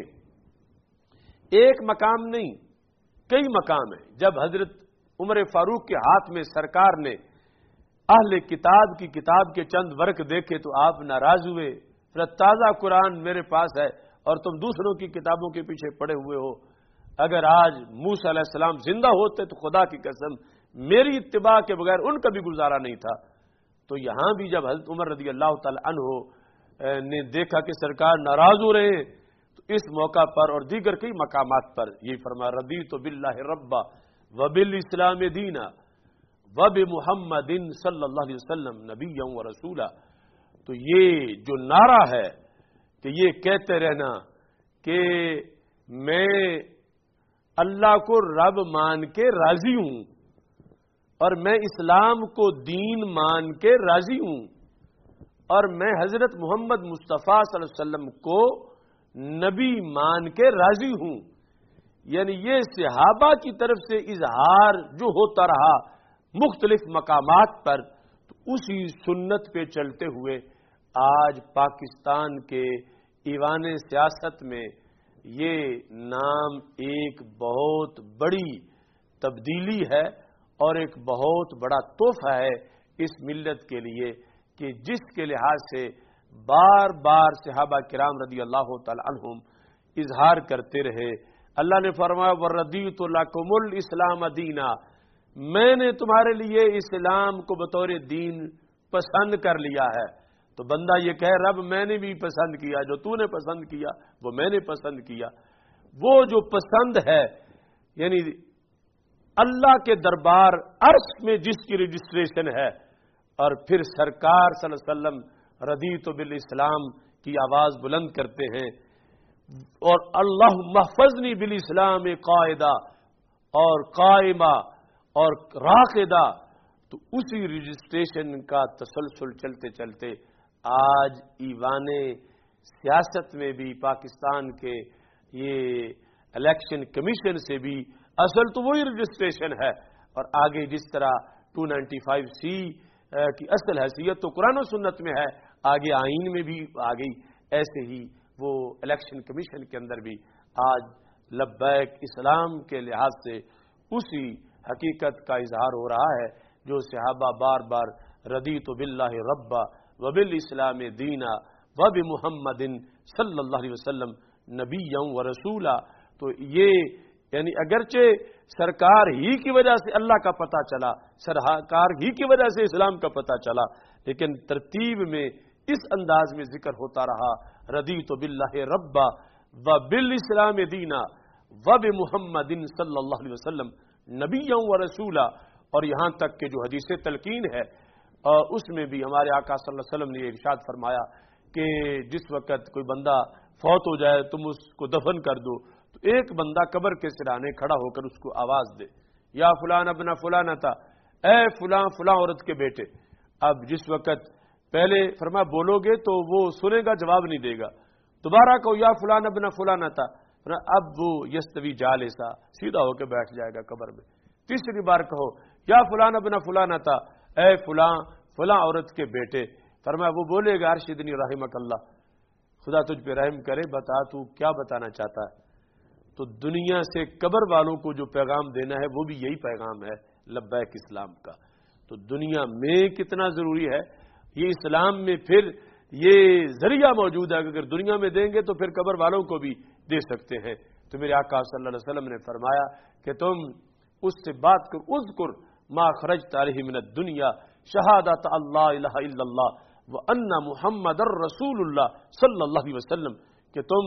Speaker 2: ایک مقام نہیں کئی مقام ہیں۔ جب حضرت عمر فاروق کے ہاتھ میں سرکار نے اہل کتاب کی کتاب کے چند ورق دیکھے تو آپ ناراض ہوئے، پھر تازہ قرآن میرے پاس ہے اور تم دوسروں کی کتابوں کے پیچھے پڑے ہوئے ہو۔ اگر آج موسیٰ علیہ السلام زندہ ہوتے تو خدا کی قسم میری اتباع کے بغیر ان کا بھی گزارا نہیں تھا۔ تو یہاں بھی جب حضرت عمر رضی اللہ تعالی عنہ نے دیکھا کہ سرکار ناراض ہو رہے ہیں، تو اس موقع پر اور دیگر کئی مقامات پر یہ فرمایا، رضیت باللہ ربا وبالاسلام دینا وبمحمد صلی اللہ علیہ وسلم نبیا و رسولا۔ تو یہ جو نعرہ ہے کہ یہ کہتے رہنا کہ میں اللہ کو رب مان کے راضی ہوں اور میں اسلام کو دین مان کے راضی ہوں اور میں حضرت محمد مصطفیٰ صلی اللہ علیہ وسلم کو نبی مان کے راضی ہوں، یعنی یہ صحابہ کی طرف سے اظہار جو ہوتا رہا مختلف مقامات پر، تو اسی سنت پہ چلتے ہوئے آج پاکستان کے ایوان سیاست میں یہ نام ایک بہت بڑی تبدیلی ہے اور ایک بہت بڑا تحفہ ہے اس ملت کے لیے کہ جس کے لحاظ سے بار بار صحابہ کرام رضی اللہ تعالی عنہم اظہار کرتے رہے۔ اللہ نے فرمایا وَرَضِيتُ لَكُمُ الْإِسْلَامَ دِينًا، میں نے تمہارے لیے اسلام کو بطور دین پسند کر لیا ہے۔ تو بندہ یہ کہے رب میں نے بھی پسند کیا، جو تو نے پسند کیا وہ میں نے پسند کیا۔ وہ جو پسند ہے یعنی اللہ کے دربار عرش میں جس کی رجسٹریشن ہے، اور پھر سرکار صلی اللہ علیہ وسلم رضیت بالاسلام کی آواز بلند کرتے ہیں، اور اللہ محفظنی بالاسلام قائدہ اور قائمہ اور راقدہ، تو اسی رجسٹریشن کا تسلسل چلتے چلتے آج ایوان سیاست میں بھی پاکستان کے یہ الیکشن کمیشن سے بھی اصل تو وہی رجسٹریشن ہے، اور آگے جس طرح 295C کی اصل حیثیت تو قرآن و سنت میں ہے، آگے آئین میں بھی آ گئی، ایسے ہی وہ الیکشن کمیشن کے اندر بھی آج لبیک اسلام کے لحاظ سے اسی حقیقت کا اظہار ہو رہا ہے جو صحابہ بار بار رضیت باللہ ربا وبالاسلام دینا وبمحمد صلی اللہ علیہ وسلم نبیا و رسولا۔ تو یہ یعنی اگرچہ سرکار ہی کی وجہ سے اللہ کا پتہ چلا، سرکار ہی کی وجہ سے اسلام کا پتہ چلا، لیکن ترتیب میں اس انداز میں ذکر ہوتا رہا رضیت باللہ ربا وبالاسلام دینا وبمحمد صلی اللہ علیہ وسلم نبیا و رسولا۔ اور یہاں تک کہ جو حدیث تلقین ہے اس میں بھی ہمارے آقا صلی اللہ علیہ وسلم نے یہ ارشاد فرمایا کہ جس وقت کوئی بندہ فوت ہو جائے تم اس کو دفن کر دو، تو ایک بندہ قبر کے سرانے کھڑا ہو کر اس کو آواز دے، یا فلان ابن فلانا تھا، اے فلاں فلاں عورت کے بیٹے۔ اب جس وقت پہلے فرمایا بولو گے تو وہ سنے گا جواب نہیں دے گا، دوبارہ کہو یا فلان ابن فلانا تھا، اب وہ یستوی جالسا سیدھا ہو کے بیٹھ جائے گا قبر میں۔ تیسری بار کہو یا فلان ابن فلانا تھا، اے فلاں فلاں عورت کے بیٹے، فرمایا وہ بولے گا ارشدنی رحمک اللہ، خدا تجھ پہ رحم کرے، بتا تو کیا بتانا چاہتا ہے۔ تو دنیا سے قبر والوں کو جو پیغام دینا ہے وہ بھی یہی پیغام ہے لبیک اسلام کا۔ تو دنیا میں کتنا ضروری ہے یہ اسلام میں، پھر یہ ذریعہ موجود ہے، اگر دنیا میں دیں گے تو پھر قبر والوں کو بھی دے سکتے ہیں۔ تو میرے آقا صلی اللہ علیہ وسلم نے فرمایا کہ تم اس سے بات کر، اذکر ما خرجت علیہ من الدنیا شہادت اللہ الہ الا اللہ وان محمد الرسول اللہ صلی اللہ علیہ وسلم، کہ تم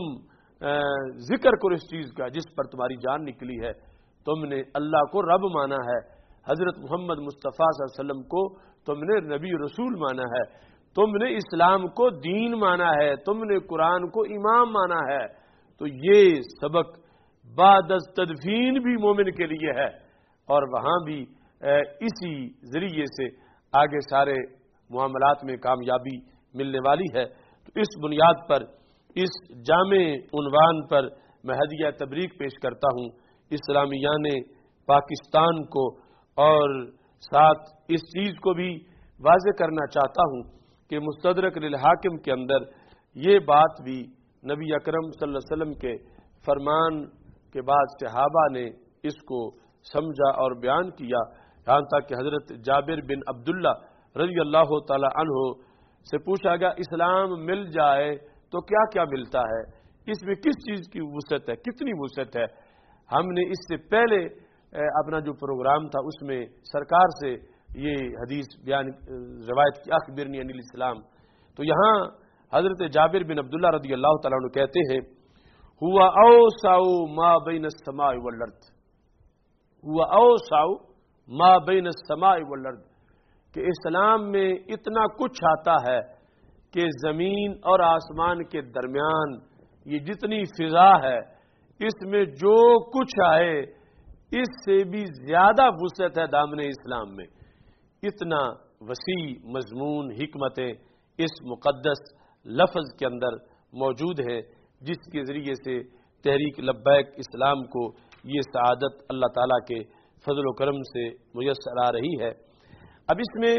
Speaker 2: ذکر کرو اس چیز کا جس پر تمہاری جان نکلی ہے، تم نے اللہ کو رب مانا ہے، حضرت محمد مصطفیٰ صلی اللہ علیہ وسلم کو تم نے نبی رسول مانا ہے، تم نے اسلام کو دین مانا ہے، تم نے قرآن کو امام مانا ہے۔ تو یہ سبق بعد از تدفین بھی مومن کے لیے ہے، اور وہاں بھی اسی ذریعے سے آگے سارے معاملات میں کامیابی ملنے والی ہے۔ تو اس بنیاد پر اس جامع عنوان پر میں ہدیہ تبریک پیش کرتا ہوں اسلامیان پاکستان کو، اور ساتھ اس چیز کو بھی واضح کرنا چاہتا ہوں کہ مستدرک للحاکم کے اندر یہ بات بھی نبی اکرم صلی اللہ علیہ وسلم کے فرمان کے بعد صحابہ نے اس کو سمجھا اور بیان کیا، یہاں تک کہ حضرت جابر بن عبداللہ رضی اللہ تعالی عنہ سے پوچھا گیا اسلام مل جائے تو کیا کیا ملتا ہے، اس میں کس چیز کی وسعت ہے، کتنی وسعت ہے۔ ہم نے اس سے پہلے اپنا جو پروگرام تھا اس میں سرکار سے یہ حدیث بیان روایت کی اخبرنی عن الاسلام، تو یہاں حضرت جابر بن عبداللہ رضی اللہ تعالیٰ عنہ کہتے ہیں ہوا اوسع ما بین السماء والارض، ہوا اوسع ما بین السماء والارض، کہ اسلام میں اتنا کچھ آتا ہے کہ زمین اور آسمان کے درمیان یہ جتنی فضا ہے اس میں جو کچھ آئے اس سے بھی زیادہ وسعت ہے دامن اسلام میں، اتنا وسیع مضمون حکمتیں اس مقدس لفظ کے اندر موجود ہے، جس کے ذریعے سے تحریک لبیک اسلام کو یہ سعادت اللہ تعالیٰ کے فضل و کرم سے میسر آ رہی ہے۔ اب اس میں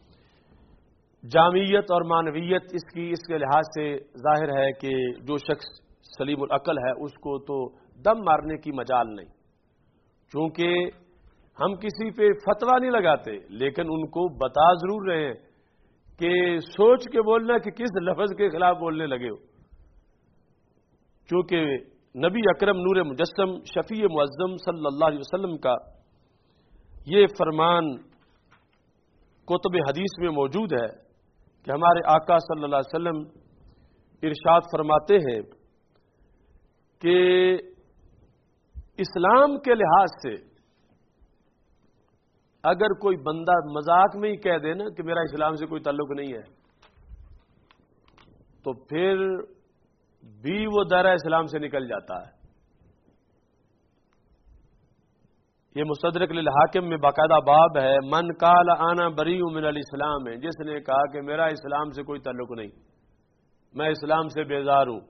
Speaker 2: جامعیت اور معنویت اس کے لحاظ سے ظاہر ہے کہ جو شخص سلیم العقل ہے اس کو تو دم مارنے کی مجال نہیں، چونکہ ہم کسی پہ فتویٰ نہیں لگاتے لیکن ان کو بتا ضرور رہے ہیں کہ سوچ کے بولنا کہ کس لفظ کے خلاف بولنے لگے ہو، چونکہ نبی اکرم نور مجسم شفیع معظم صلی اللہ علیہ وسلم کا یہ فرمان کتب حدیث میں موجود ہے کہ ہمارے آقا صلی اللہ علیہ وسلم ارشاد فرماتے ہیں کہ اسلام کے لحاظ سے اگر کوئی بندہ مذاق میں ہی کہہ دے نا کہ میرا اسلام سے کوئی تعلق نہیں ہے تو پھر بھی وہ دائرہ اسلام سے نکل جاتا ہے۔ یہ مستدرک للحاکم میں باقاعدہ باب ہے من قال انا بریء من الاسلام ہے، جس نے کہا کہ میرا اسلام سے کوئی تعلق نہیں، میں اسلام سے بیزار ہوں،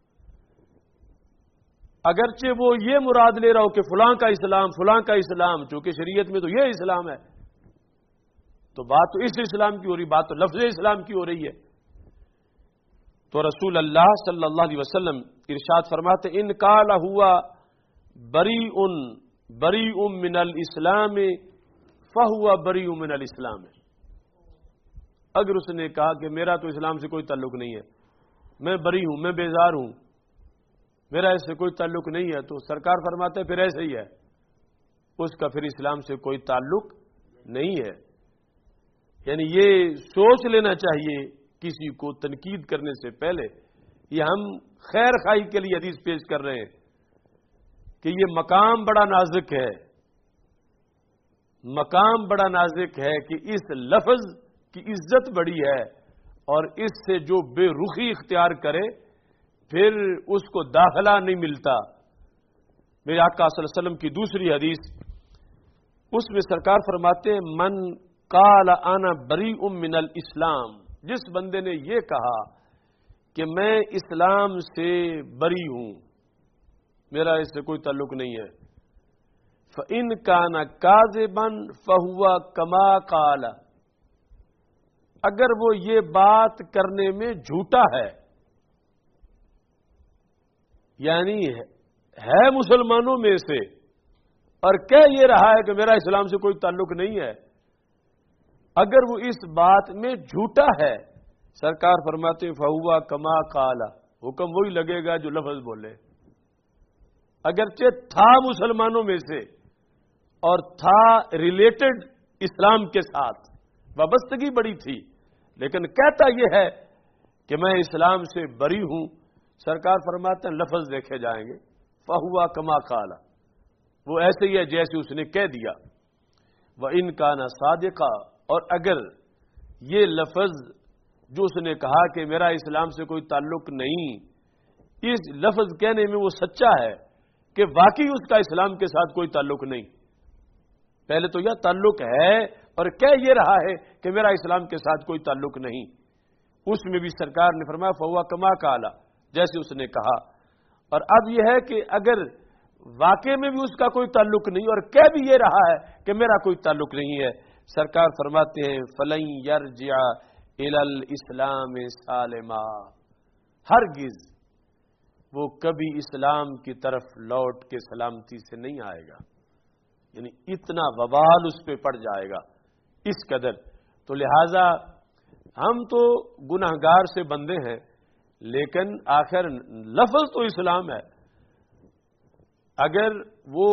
Speaker 2: اگرچہ وہ یہ مراد لے رہا ہو کہ فلاں کا اسلام فلاں کا اسلام، چونکہ شریعت میں تو یہ اسلام ہے، تو بات تو اس اسلام کی ہو رہی، بات تو لفظ اسلام کی ہو رہی ہے۔ تو رسول اللہ صلی اللہ علیہ وسلم ارشاد فرماتے ان قال ہوا بریء من الاسلام فہو بریء من الاسلام، اگر اس نے کہا کہ میرا تو اسلام سے کوئی تعلق نہیں ہے، میں بری ہوں، میں بیزار ہوں، میرا اس سے کوئی تعلق نہیں ہے، تو سرکار فرماتے ہیں پھر ایسے ہی ہے، اس کا پھر اسلام سے کوئی تعلق نہیں ہے۔ یعنی یہ سوچ لینا چاہیے کسی کو تنقید کرنے سے پہلے، یہ ہم خیر خواہی کے لیے حدیث پیش کر رہے ہیں کہ یہ مقام بڑا نازک ہے، مقام بڑا نازک ہے کہ اس لفظ کی عزت بڑی ہے، اور اس سے جو بے رخی اختیار کرے پھر اس کو داخلہ نہیں ملتا۔ میرے آقا صلی اللہ علیہ وسلم کی دوسری حدیث اس میں سرکار فرماتے ہیں من قال انا بریء من الاسلام، جس بندے نے یہ کہا کہ میں اسلام سے بری ہوں، میرا اس سے کوئی تعلق نہیں ہے، فَإِنْ كَانَ كَاذِبًا فَهُوَ كَمَا قَالَ، اگر وہ یہ بات کرنے میں جھوٹا ہے، یعنی ہے مسلمانوں میں سے اور کہہ یہ رہا ہے کہ میرا اسلام سے کوئی تعلق نہیں ہے، اگر وہ اس بات میں جھوٹا ہے، سرکار فرماتے فہوا کما قالا، حکم وہی لگے گا جو لفظ بولے، اگرچہ تھا مسلمانوں میں سے اور تھا ریلیٹڈ اسلام کے ساتھ، وابستگی بڑی تھی، لیکن کہتا یہ ہے کہ میں اسلام سے بری ہوں، سرکار فرماتے ہیں لفظ دیکھے جائیں گے، فہوا کما قالا، وہ ایسے ہی ہے جیسے اس نے کہہ دیا، وَإِنْ كَانَ صَادِقًا، اور اگر یہ لفظ جو اس نے کہا کہ میرا اسلام سے کوئی تعلق نہیں، اس لفظ کہنے میں وہ سچا ہے کہ واقعی اس کا اسلام کے ساتھ کوئی تعلق نہیں، پہلے تو یہ تعلق ہے اور کہہ یہ رہا ہے کہ میرا اسلام کے ساتھ کوئی تعلق نہیں. اس میں بھی سرکار نے فرمایا فہو کما قال، جیسے اس نے کہا. اور اب یہ ہے کہ اگر واقع میں بھی اس کا کوئی تعلق نہیں اور کہہ بھی یہ رہا ہے کہ میرا کوئی تعلق نہیں ہے، سرکار فرماتے ہیں فلن یرجع الی الاسلام سالما، ہرگز وہ کبھی اسلام کی طرف لوٹ کے سلامتی سے نہیں آئے گا. یعنی اتنا وبال اس پہ پڑ جائے گا اس قدر. تو لہذا ہم تو گناہگار سے بندے ہیں، لیکن آخر لفظ تو اسلام ہے. اگر وہ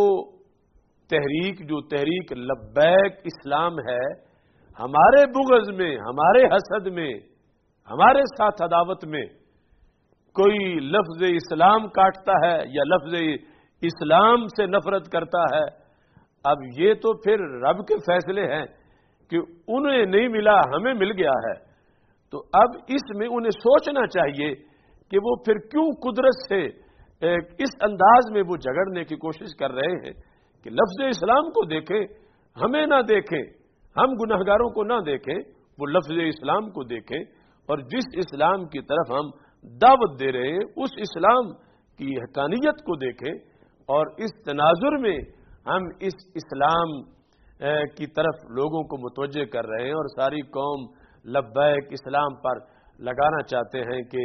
Speaker 2: تحریک لبیک اسلام ہے، ہمارے بغض میں، ہمارے حسد میں، ہمارے ساتھ عداوت میں کوئی لفظ اسلام کاٹتا ہے یا لفظ اسلام سے نفرت کرتا ہے، اب یہ تو پھر رب کے فیصلے ہیں کہ انہیں نہیں ملا ہمیں مل گیا ہے. تو اب اس میں انہیں سوچنا چاہیے کہ وہ پھر کیوں قدرت سے اس انداز میں وہ جھگڑنے کی کوشش کر رہے ہیں کہ لفظ اسلام کو دیکھیں، ہمیں نہ دیکھیں، ہم گناہگاروں کو نہ دیکھیں، وہ لفظ اسلام کو دیکھیں اور جس اسلام کی طرف ہم دعوت دے رہے ہیں اس اسلام کی حقانیت کو دیکھیں. اور اس تناظر میں ہم اس اسلام کی طرف لوگوں کو متوجہ کر رہے ہیں اور ساری قوم لبیک اسلام پر لگانا چاہتے ہیں کہ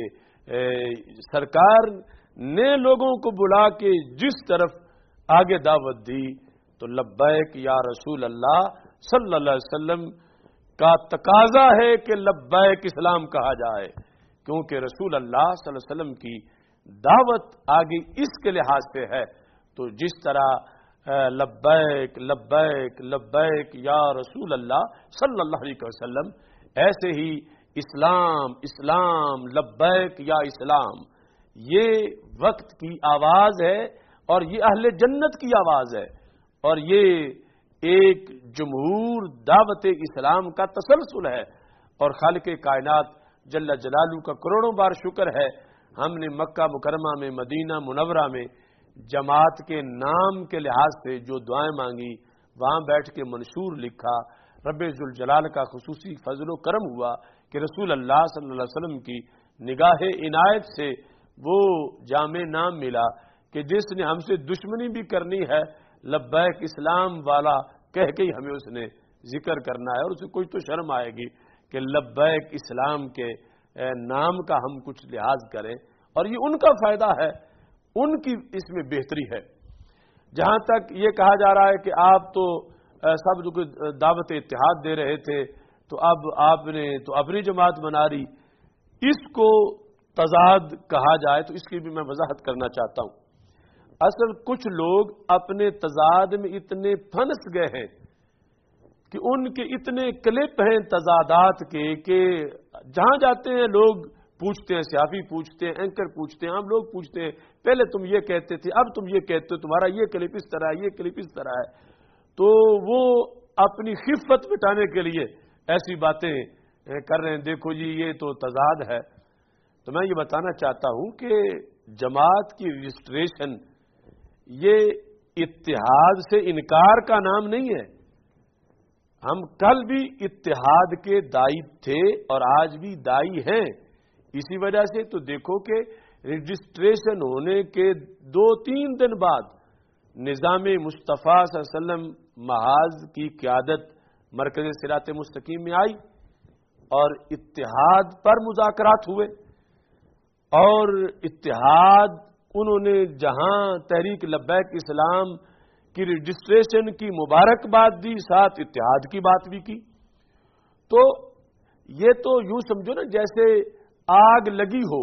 Speaker 2: سرکار نے لوگوں کو بلا کے جس طرف آگے دعوت دی تو لبیک یا رسول اللہ صلی اللہ علیہ وسلم کا تقاضا ہے کہ لبیک اسلام کہا جائے، کیونکہ رسول اللہ صلی اللہ علیہ وسلم کی دعوت آگے اس کے لحاظ سے ہے. تو جس طرح لبیک لبیک لبیک یا رسول اللہ صلی اللہ علیہ وسلم، ایسے ہی اسلام اسلام لبیک یا اسلام، یہ وقت کی آواز ہے اور یہ اہل جنت کی آواز ہے اور یہ ایک جمہور دعوت اسلام کا تسلسل ہے. اور خالق کائنات جل جلالہ کا کروڑوں بار شکر ہے، ہم نے مکہ مکرمہ میں، مدینہ منورہ میں جماعت کے نام کے لحاظ سے جو دعائیں مانگی، وہاں بیٹھ کے منشور لکھا. رب ذوالجلال کا خصوصی فضل و کرم ہوا کہ رسول اللہ صلی اللہ علیہ وسلم کی نگاہ عنایت سے وہ جامع نام ملا کہ جس نے ہم سے دشمنی بھی کرنی ہے، لبیک اسلام والا کہہ کے ہی ہمیں اس نے ذکر کرنا ہے. اور اسے کوئی تو شرم آئے گی کہ لبیک اسلام کے نام کا ہم کچھ لحاظ کریں. اور یہ ان کا فائدہ ہے، ان کی اس میں بہتری ہے. جہاں تک یہ کہا جا رہا ہے کہ آپ تو سب کو دعوت اتحاد دے رہے تھے تو اب آپ نے تو اپنی جماعت بنا لی، اس کو تضاد کہا جائے تو اس کی بھی میں وضاحت کرنا چاہتا ہوں. اصل کچھ لوگ اپنے تضاد میں اتنے پھنس گئے ہیں کہ ان کے اتنے کلپ ہیں تضادات کے کہ جہاں جاتے ہیں لوگ پوچھتے ہیں، صحافی پوچھتے ہیں، اینکر پوچھتے ہیں، عام لوگ پوچھتے ہیں پہلے تم یہ کہتے تھے اب تم یہ کہتے ہو، تمہارا یہ کلپ اس طرح ہے، یہ کلپ اس طرح ہے. تو وہ اپنی خفت مٹانے کے لیے ایسی باتیں کر رہے ہیں. دیکھو جی یہ تو تضاد ہے. تو میں یہ بتانا چاہتا ہوں کہ جماعت کی رجسٹریشن یہ اتحاد سے انکار کا نام نہیں ہے. ہم کل بھی اتحاد کے دائی تھے اور آج بھی دائی ہیں. اسی وجہ سے تو دیکھو کہ رجسٹریشن ہونے کے 2-3 دن بعد نظام مصطفیٰ صلی اللہ علیہ وسلم محاذ کی قیادت مرکز صراط مستقیم میں آئی اور اتحاد پر مذاکرات ہوئے اور اتحاد انہوں نے جہاں تحریک لبیک اسلام کی رجسٹریشن کی مبارکباد دی، ساتھ اتحاد کی بات بھی کی. تو یہ تو یوں سمجھو نا جیسے آگ لگی ہو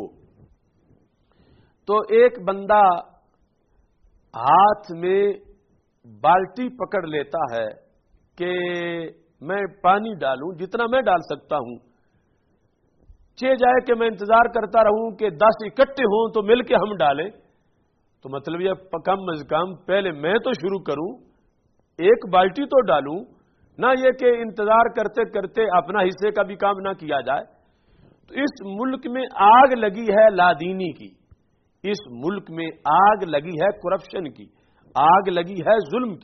Speaker 2: تو ایک بندہ ہاتھ میں بالٹی پکڑ لیتا ہے کہ میں پانی ڈالوں جتنا میں ڈال سکتا ہوں، جائے کہ میں انتظار کرتا رہوں کہ 10 اکٹھے ہوں تو مل کے ہم ڈالیں. تو مطلب یہ کم از کم پہلے میں تو شروع کروں، ایک بالٹی تو ڈالوں، نہ یہ کہ انتظار کرتے کرتے اپنا حصے کا بھی کام نہ کیا جائے. تو اس ملک میں آگ لگی ہے لادینی کی، اس ملک میں آگ لگی ہے کرپشن کی، آگ لگی ہے ظلم کی،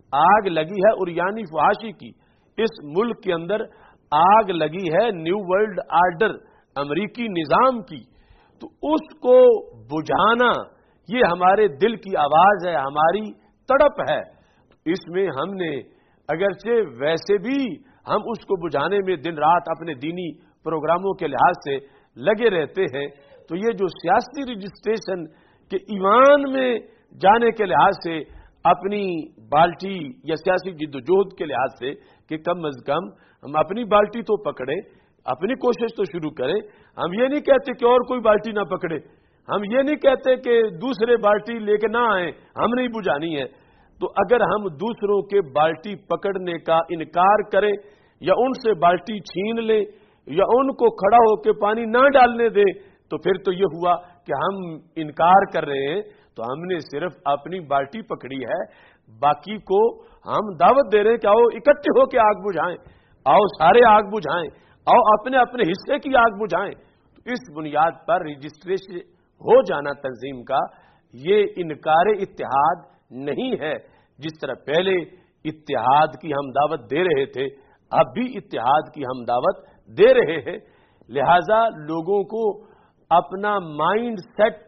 Speaker 2: آگ لگی ہے اریانی فحاشی کی، اس ملک کے اندر آگ لگی ہے نیو ورلڈ آرڈر امریکی نظام کی، تو اس کو بجھانا یہ ہمارے دل کی آواز ہے، ہماری تڑپ ہے۔ اس میں ہم نے اگرچہ ویسے بھی ہم اس کو بجھانے میں دن رات اپنے دینی پروگراموں کے لحاظ سے لگے رہتے ہیں، تو یہ جو سیاسی رجسٹریشن کے ایوان میں جانے کے لحاظ سے اپنی بالٹی یا سیاسی جدوجہد کے لحاظ سے کہ کم از کم ہم اپنی بالٹی تو پکڑیں، اپنی کوشش تو شروع کریں۔ ہم یہ نہیں کہتے کہ اور کوئی بالٹی نہ پکڑے، ہم یہ نہیں کہتے کہ دوسرے بالٹی لے کے نہ آئیں، ہم نہیں بجھانی ہے۔ تو اگر ہم دوسروں کے بالٹی پکڑنے کا انکار کریں یا ان سے بالٹی چھین لیں یا ان کو کھڑا ہو کے پانی نہ ڈالنے دیں، تو پھر تو یہ ہوا کہ ہم انکار کر رہے ہیں۔ تو ہم نے صرف اپنی بالٹی پکڑی ہے، باقی کو ہم دعوت دے رہے ہیں کہ آؤ اکٹھے ہو کے آگ بجھائیں، آؤ سارے آگ بجھائیں، آؤ اپنے اپنے حصے کی آگ بجھائیں۔ تو اس بنیاد پر رجسٹریشن ہو جانا تنظیم کا یہ انکار اتحاد نہیں ہے۔ جس طرح پہلے اتحاد کی ہم دعوت دے رہے تھے، اب بھی اتحاد کی ہم دعوت دے رہے ہیں۔ لہذا لوگوں کو اپنا مائنڈ سیٹ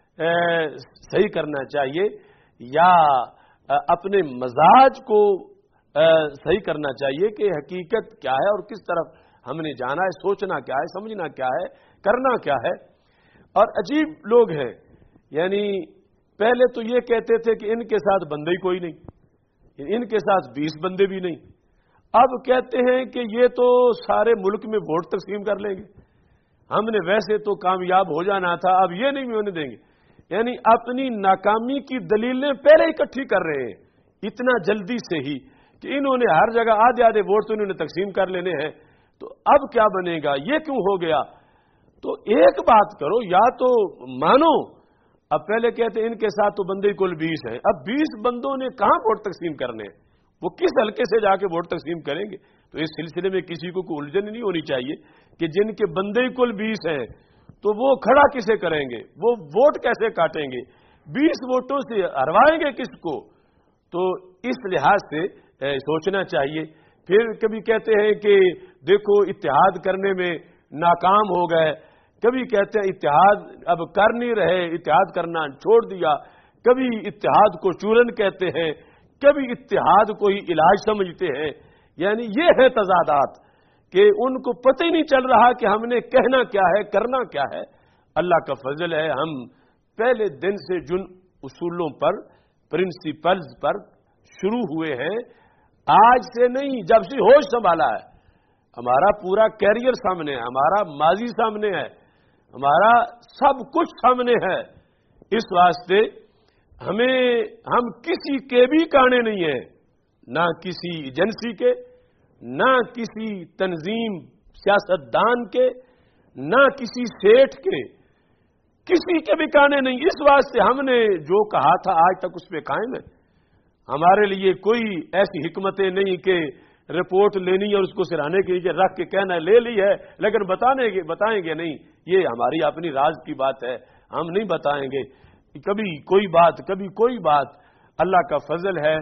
Speaker 2: صحیح کرنا چاہیے یا اپنے مزاج کو صحیح کرنا چاہیے کہ حقیقت کیا ہے اور کس طرف ہم نے جانا ہے، سوچنا کیا ہے، سمجھنا کیا ہے، کرنا کیا ہے۔ اور عجیب لوگ ہیں، یعنی پہلے تو یہ کہتے تھے کہ ان کے ساتھ بندے ہی کوئی نہیں، ان کے ساتھ 20 بندے بھی نہیں، اب کہتے ہیں کہ یہ تو سارے ملک میں ووٹ تقسیم کر لیں گے، ہم نے ویسے تو کامیاب ہو جانا تھا، اب یہ نہیں ہونے دیں گے۔ یعنی اپنی ناکامی کی دلیلیں پہلے اکٹھی کر رہے ہیں اتنا جلدی سے ہی کہ انہوں نے ہر جگہ آدھے آدھے ووٹ تو انہوں نے تقسیم کر لینے ہیں، تو اب کیا بنے گا، یہ کیوں ہو گیا؟ تو ایک بات کرو، یا تو مانو، اب پہلے کہتے ان کے ساتھ تو بندے کل 20 ہیں، اب 20 بندوں نے کہاں ووٹ تقسیم کرنے ہیں، وہ کس حلقے سے جا کے ووٹ تقسیم کریں گے؟ تو اس سلسلے میں کسی کو کوئی الجھن نہیں ہونی چاہیے کہ جن کے بندے کل 20 ہیں تو وہ کھڑا کسے کریں گے، وہ ووٹ کیسے کاٹیں گے، 20 ووٹوں سے ہروائیں گے کس کو؟ تو اس لحاظ سے سوچنا چاہیے۔ پھر کبھی کہتے ہیں کہ دیکھو اتحاد کرنے میں ناکام ہو گئے، کبھی کہتے ہیں اتحاد اب کر نہیں رہے، اتحاد کرنا چھوڑ دیا، کبھی اتحاد کو چورن کہتے ہیں، کبھی اتحاد کو ہی علاج سمجھتے ہیں۔ یعنی یہ ہے تضادات کہ ان کو پتہ ہی نہیں چل رہا کہ ہم نے کہنا کیا ہے، کرنا کیا ہے۔ اللہ کا فضل ہے، ہم پہلے دن سے جن اصولوں پر، پرنسپلز پر شروع ہوئے ہیں، آج سے نہیں، جب سے ہوش سنبھالا ہے، ہمارا پورا کیریئر سامنے ہے، ہمارا ماضی سامنے ہے، ہمارا سب کچھ سامنے ہے۔ اس واسطے ہم کسی کے بھی کانے نہیں ہیں، نہ کسی ایجنسی کے، نہ کسی تنظیم سیاستدان کے، نہ کسی سیٹھ کے، کسی کے بھی کانے نہیں۔ اس واسطے ہم نے جو کہا تھا آج تک اس پہ قائم ہے۔ ہمارے لیے کوئی ایسی حکمتیں نہیں کہ رپورٹ لینی اور اس کو سرانے کے لیے رکھ کے کہنا ہے لے لی ہے لیکن بتائیں گے نہیں، یہ ہماری اپنی راز کی بات ہے، ہم نہیں بتائیں گے کبھی کوئی بات۔ اللہ کا فضل ہے،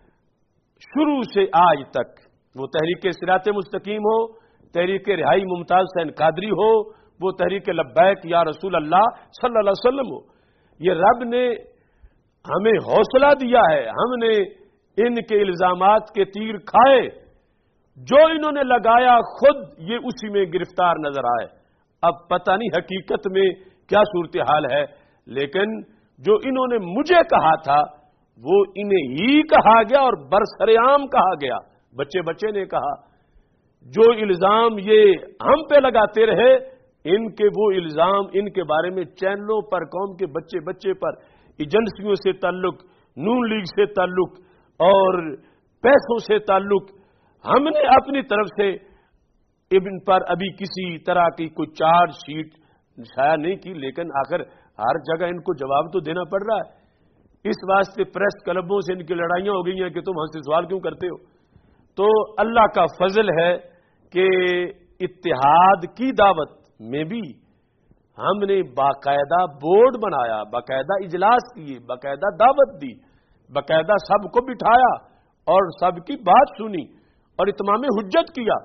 Speaker 2: شروع سے آج تک وہ تحریک صراط مستقیم ہو، تحریک رہائی ممتاز حسین قادری ہو، وہ تحریک لبیک یا رسول اللہ صلی اللہ علیہ وسلم ہو، یہ رب نے ہمیں حوصلہ دیا ہے۔ ہم نے ان کے الزامات کے تیر کھائے، جو انہوں نے لگایا خود یہ اسی میں گرفتار نظر آئے۔ اب پتہ نہیں حقیقت میں کیا صورتحال ہے، لیکن جو انہوں نے مجھے کہا تھا وہ انہیں ہی کہا گیا اور برسریام کہا گیا، بچے نے کہا۔ جو الزام یہ ہم پہ لگاتے رہے، ان کے وہ الزام، ان کے بارے میں چینلوں پر، قوم کے بچے پر، ایجنسیوں سے تعلق، نون لیگ سے تعلق اور پیسوں سے تعلق، ہم نے اپنی طرف سے ان پر ابھی کسی طرح کی کوئی چارج شیٹ شائع نہیں کی، لیکن آخر ہر جگہ ان کو جواب تو دینا پڑ رہا ہے۔ اس واسطے پریس کلبوں سے ان کی لڑائیاں ہو گئی ہیں کہ تم ہم سے سوال کیوں کرتے ہو۔ تو اللہ کا فضل ہے کہ اتحاد کی دعوت میں بھی ہم نے باقاعدہ بورڈ بنایا، باقاعدہ اجلاس کیے، باقاعدہ دعوت دی، باقاعدہ سب کو بٹھایا، اور سب کی بات سنی اور اتمام حجت کیا۔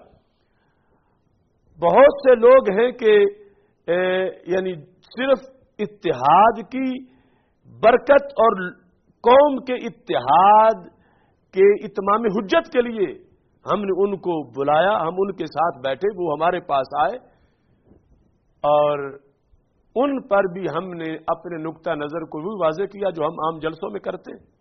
Speaker 2: بہت سے لوگ ہیں کہ یعنی صرف اتحاد کی برکت اور قوم کے اتحاد کے اتمام حجت کے لیے ہم نے ان کو بلایا، ہم ان کے ساتھ بیٹھے، وہ ہمارے پاس آئے اور ان پر بھی ہم نے اپنے نقطہ نظر کو بھی واضح کیا جو ہم عام جلسوں میں کرتے ہیں۔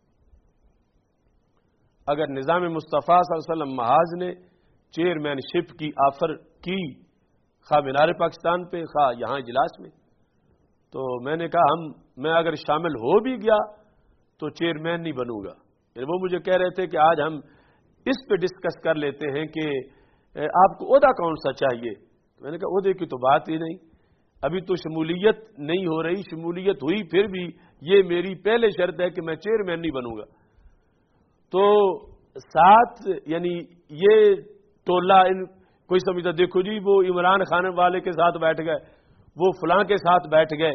Speaker 2: اگر نظام مصطفیٰ صلی اللہ علیہ وسلم محاذ نے چیئرمین شپ کی آفر کی، خواہ مینار پاکستان پہ خواہ یہاں اجلاس میں، تو میں نے کہا میں اگر شامل ہو بھی گیا تو چیئرمین نہیں بنوں گا۔ وہ مجھے کہہ رہے تھے کہ آج ہم اس پہ ڈسکس کر لیتے ہیں کہ آپ کو عہدہ کون سا چاہیے۔ میں نے کہا عہدے کی تو بات ہی نہیں، ابھی تو شمولیت نہیں ہو رہی، شمولیت ہوئی پھر بھی یہ میری پہلے شرط ہے کہ میں چیئرمین نہیں بنوں گا۔ تو ساتھ یعنی یہ ٹولہ کوئی سمجھتا دیکھو جی وہ عمران خان والے کے ساتھ بیٹھ گئے، وہ فلاں کے ساتھ بیٹھ گئے،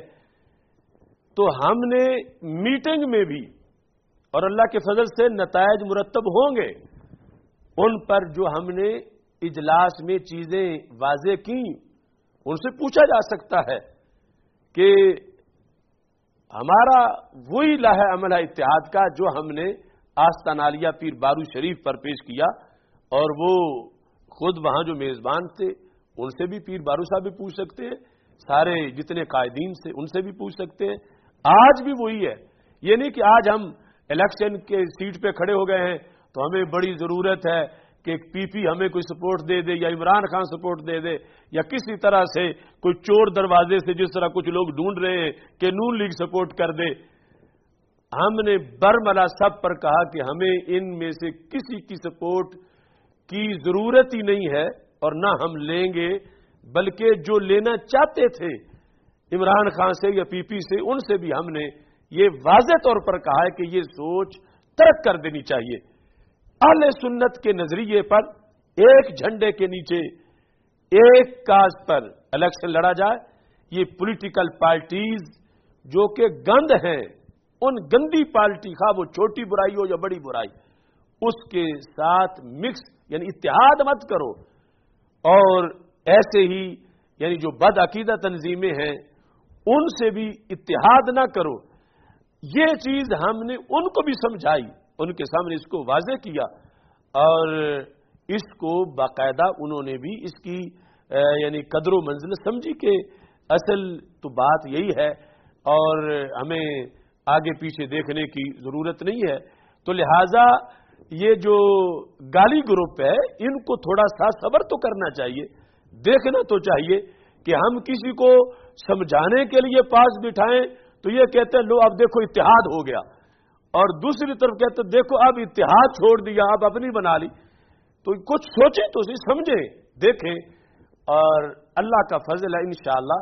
Speaker 2: تو ہم نے میٹنگ میں بھی اور اللہ کے فضل سے نتائج مرتب ہوں گے ان پر جو ہم نے اجلاس میں چیزیں واضح کی، ان سے پوچھا جا سکتا ہے کہ ہمارا وہی لاہ عمل ہے اتحاد کا جو ہم نے آستان عالیہ پیر بارو شریف پر پیش کیا، اور وہ خود وہاں جو میزبان تھے ان سے بھی پیر بارو صاحب بھی پوچھ سکتے ہیں، سارے جتنے قائدین سے ان سے بھی پوچھ سکتے ہیں۔ آج بھی وہی ہے، یہ نہیں کہ آج ہم الیکشن کے سیٹ پہ کھڑے ہو گئے ہیں تو ہمیں بڑی ضرورت ہے کہ پی پی ہمیں کوئی سپورٹ دے دے یا عمران خان سپورٹ دے دے یا کسی طرح سے کوئی چور دروازے سے جس طرح کچھ لوگ ڈھونڈ رہے ہیں کہ نون لیگ سپورٹ کر دے۔ ہم نے برملا سب پر کہا کہ ہمیں ان میں سے کسی کی سپورٹ کی ضرورت ہی نہیں ہے اور نہ ہم لیں گے، بلکہ جو لینا چاہتے تھے عمران خان سے یا پی پی سے ان سے بھی ہم نے یہ واضح طور پر کہا ہے کہ یہ سوچ ترک کر دینی چاہیے۔ اہل سنت کے نظریے پر ایک جھنڈے کے نیچے ایک کاز پر الیکشن لڑا جائے، یہ پولیٹیکل پارٹیز جو کہ گند ہیں، ان گندی پارٹی خواہ وہ چھوٹی برائی ہو یا بڑی برائی، اس کے ساتھ مکس یعنی اتحاد مت کرو، اور ایسے ہی یعنی جو بد عقیدہ تنظیمیں ہیں ان سے بھی اتحاد نہ کرو۔ یہ چیز ہم نے ان کو بھی سمجھائی، ان کے سامنے اس کو واضح کیا، اور اس کو باقاعدہ انہوں نے بھی اس کی یعنی قدر و منزلت سمجھی کہ اصل تو بات یہی ہے اور ہمیں آگے پیچھے دیکھنے کی ضرورت نہیں ہے۔ تو لہذا یہ جو گالی گروپ ہے ان کو تھوڑا سا صبر تو کرنا چاہیے، دیکھنا تو چاہیے کہ ہم کسی کو سمجھانے کے لیے پاس بٹھائیں تو یہ کہتے ہیں لو اب دیکھو اتحاد ہو گیا، اور دوسری طرف کہتے ہیں دیکھو اب اتحاد چھوڑ دیا، اب اپنی بنا لی۔ تو کچھ سوچیں تو سمجھیں دیکھیں، اور اللہ کا فضل ہے انشاءاللہ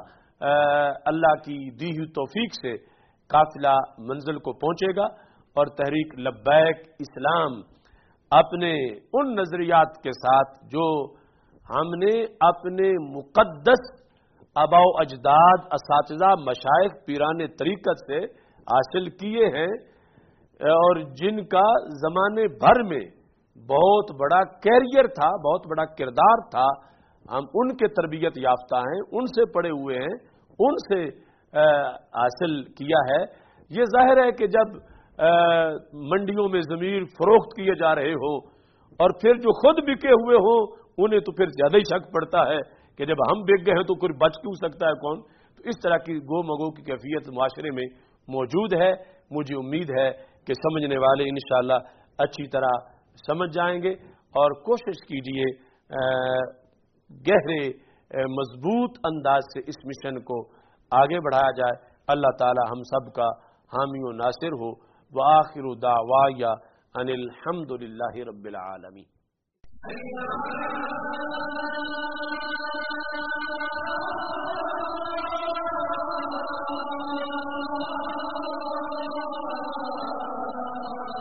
Speaker 2: اللہ کی دی ہوئی توفیق سے قافلہ منزل کو پہنچے گا، اور تحریک لبیک اسلام اپنے ان نظریات کے ساتھ جو ہم نے اپنے مقدس آباء و اجداد، اساتذہ، مشائخ، پیران طریقت سے حاصل کیے ہیں، اور جن کا زمانے بھر میں بہت بڑا کیریئر تھا، بہت بڑا کردار تھا، ہم ان کے تربیت یافتہ ہیں، ان سے پڑھے ہوئے ہیں، ان سے حاصل کیا ہے۔ یہ ظاہر ہے کہ جب منڈیوں میں ضمیر فروخت کیے جا رہے ہو اور پھر جو خود بکے ہوئے ہو انہیں تو پھر زیادہ ہی شک پڑتا ہے کہ جب ہم بک گئے ہیں تو کوئی بچ کیوں سکتا ہے کون۔ تو اس طرح کی گو مگو کی کیفیت معاشرے میں موجود ہے۔ مجھے امید ہے کہ سمجھنے والے انشاءاللہ اچھی طرح سمجھ جائیں گے، اور کوشش کیجئے گہرے مضبوط انداز سے اس مشن کو آگے بڑھایا جائے۔ اللہ تعالی ہم سب کا حامی و ناصر ہو۔ وآخر دعوایا ان الحمد للہ رب العالمین۔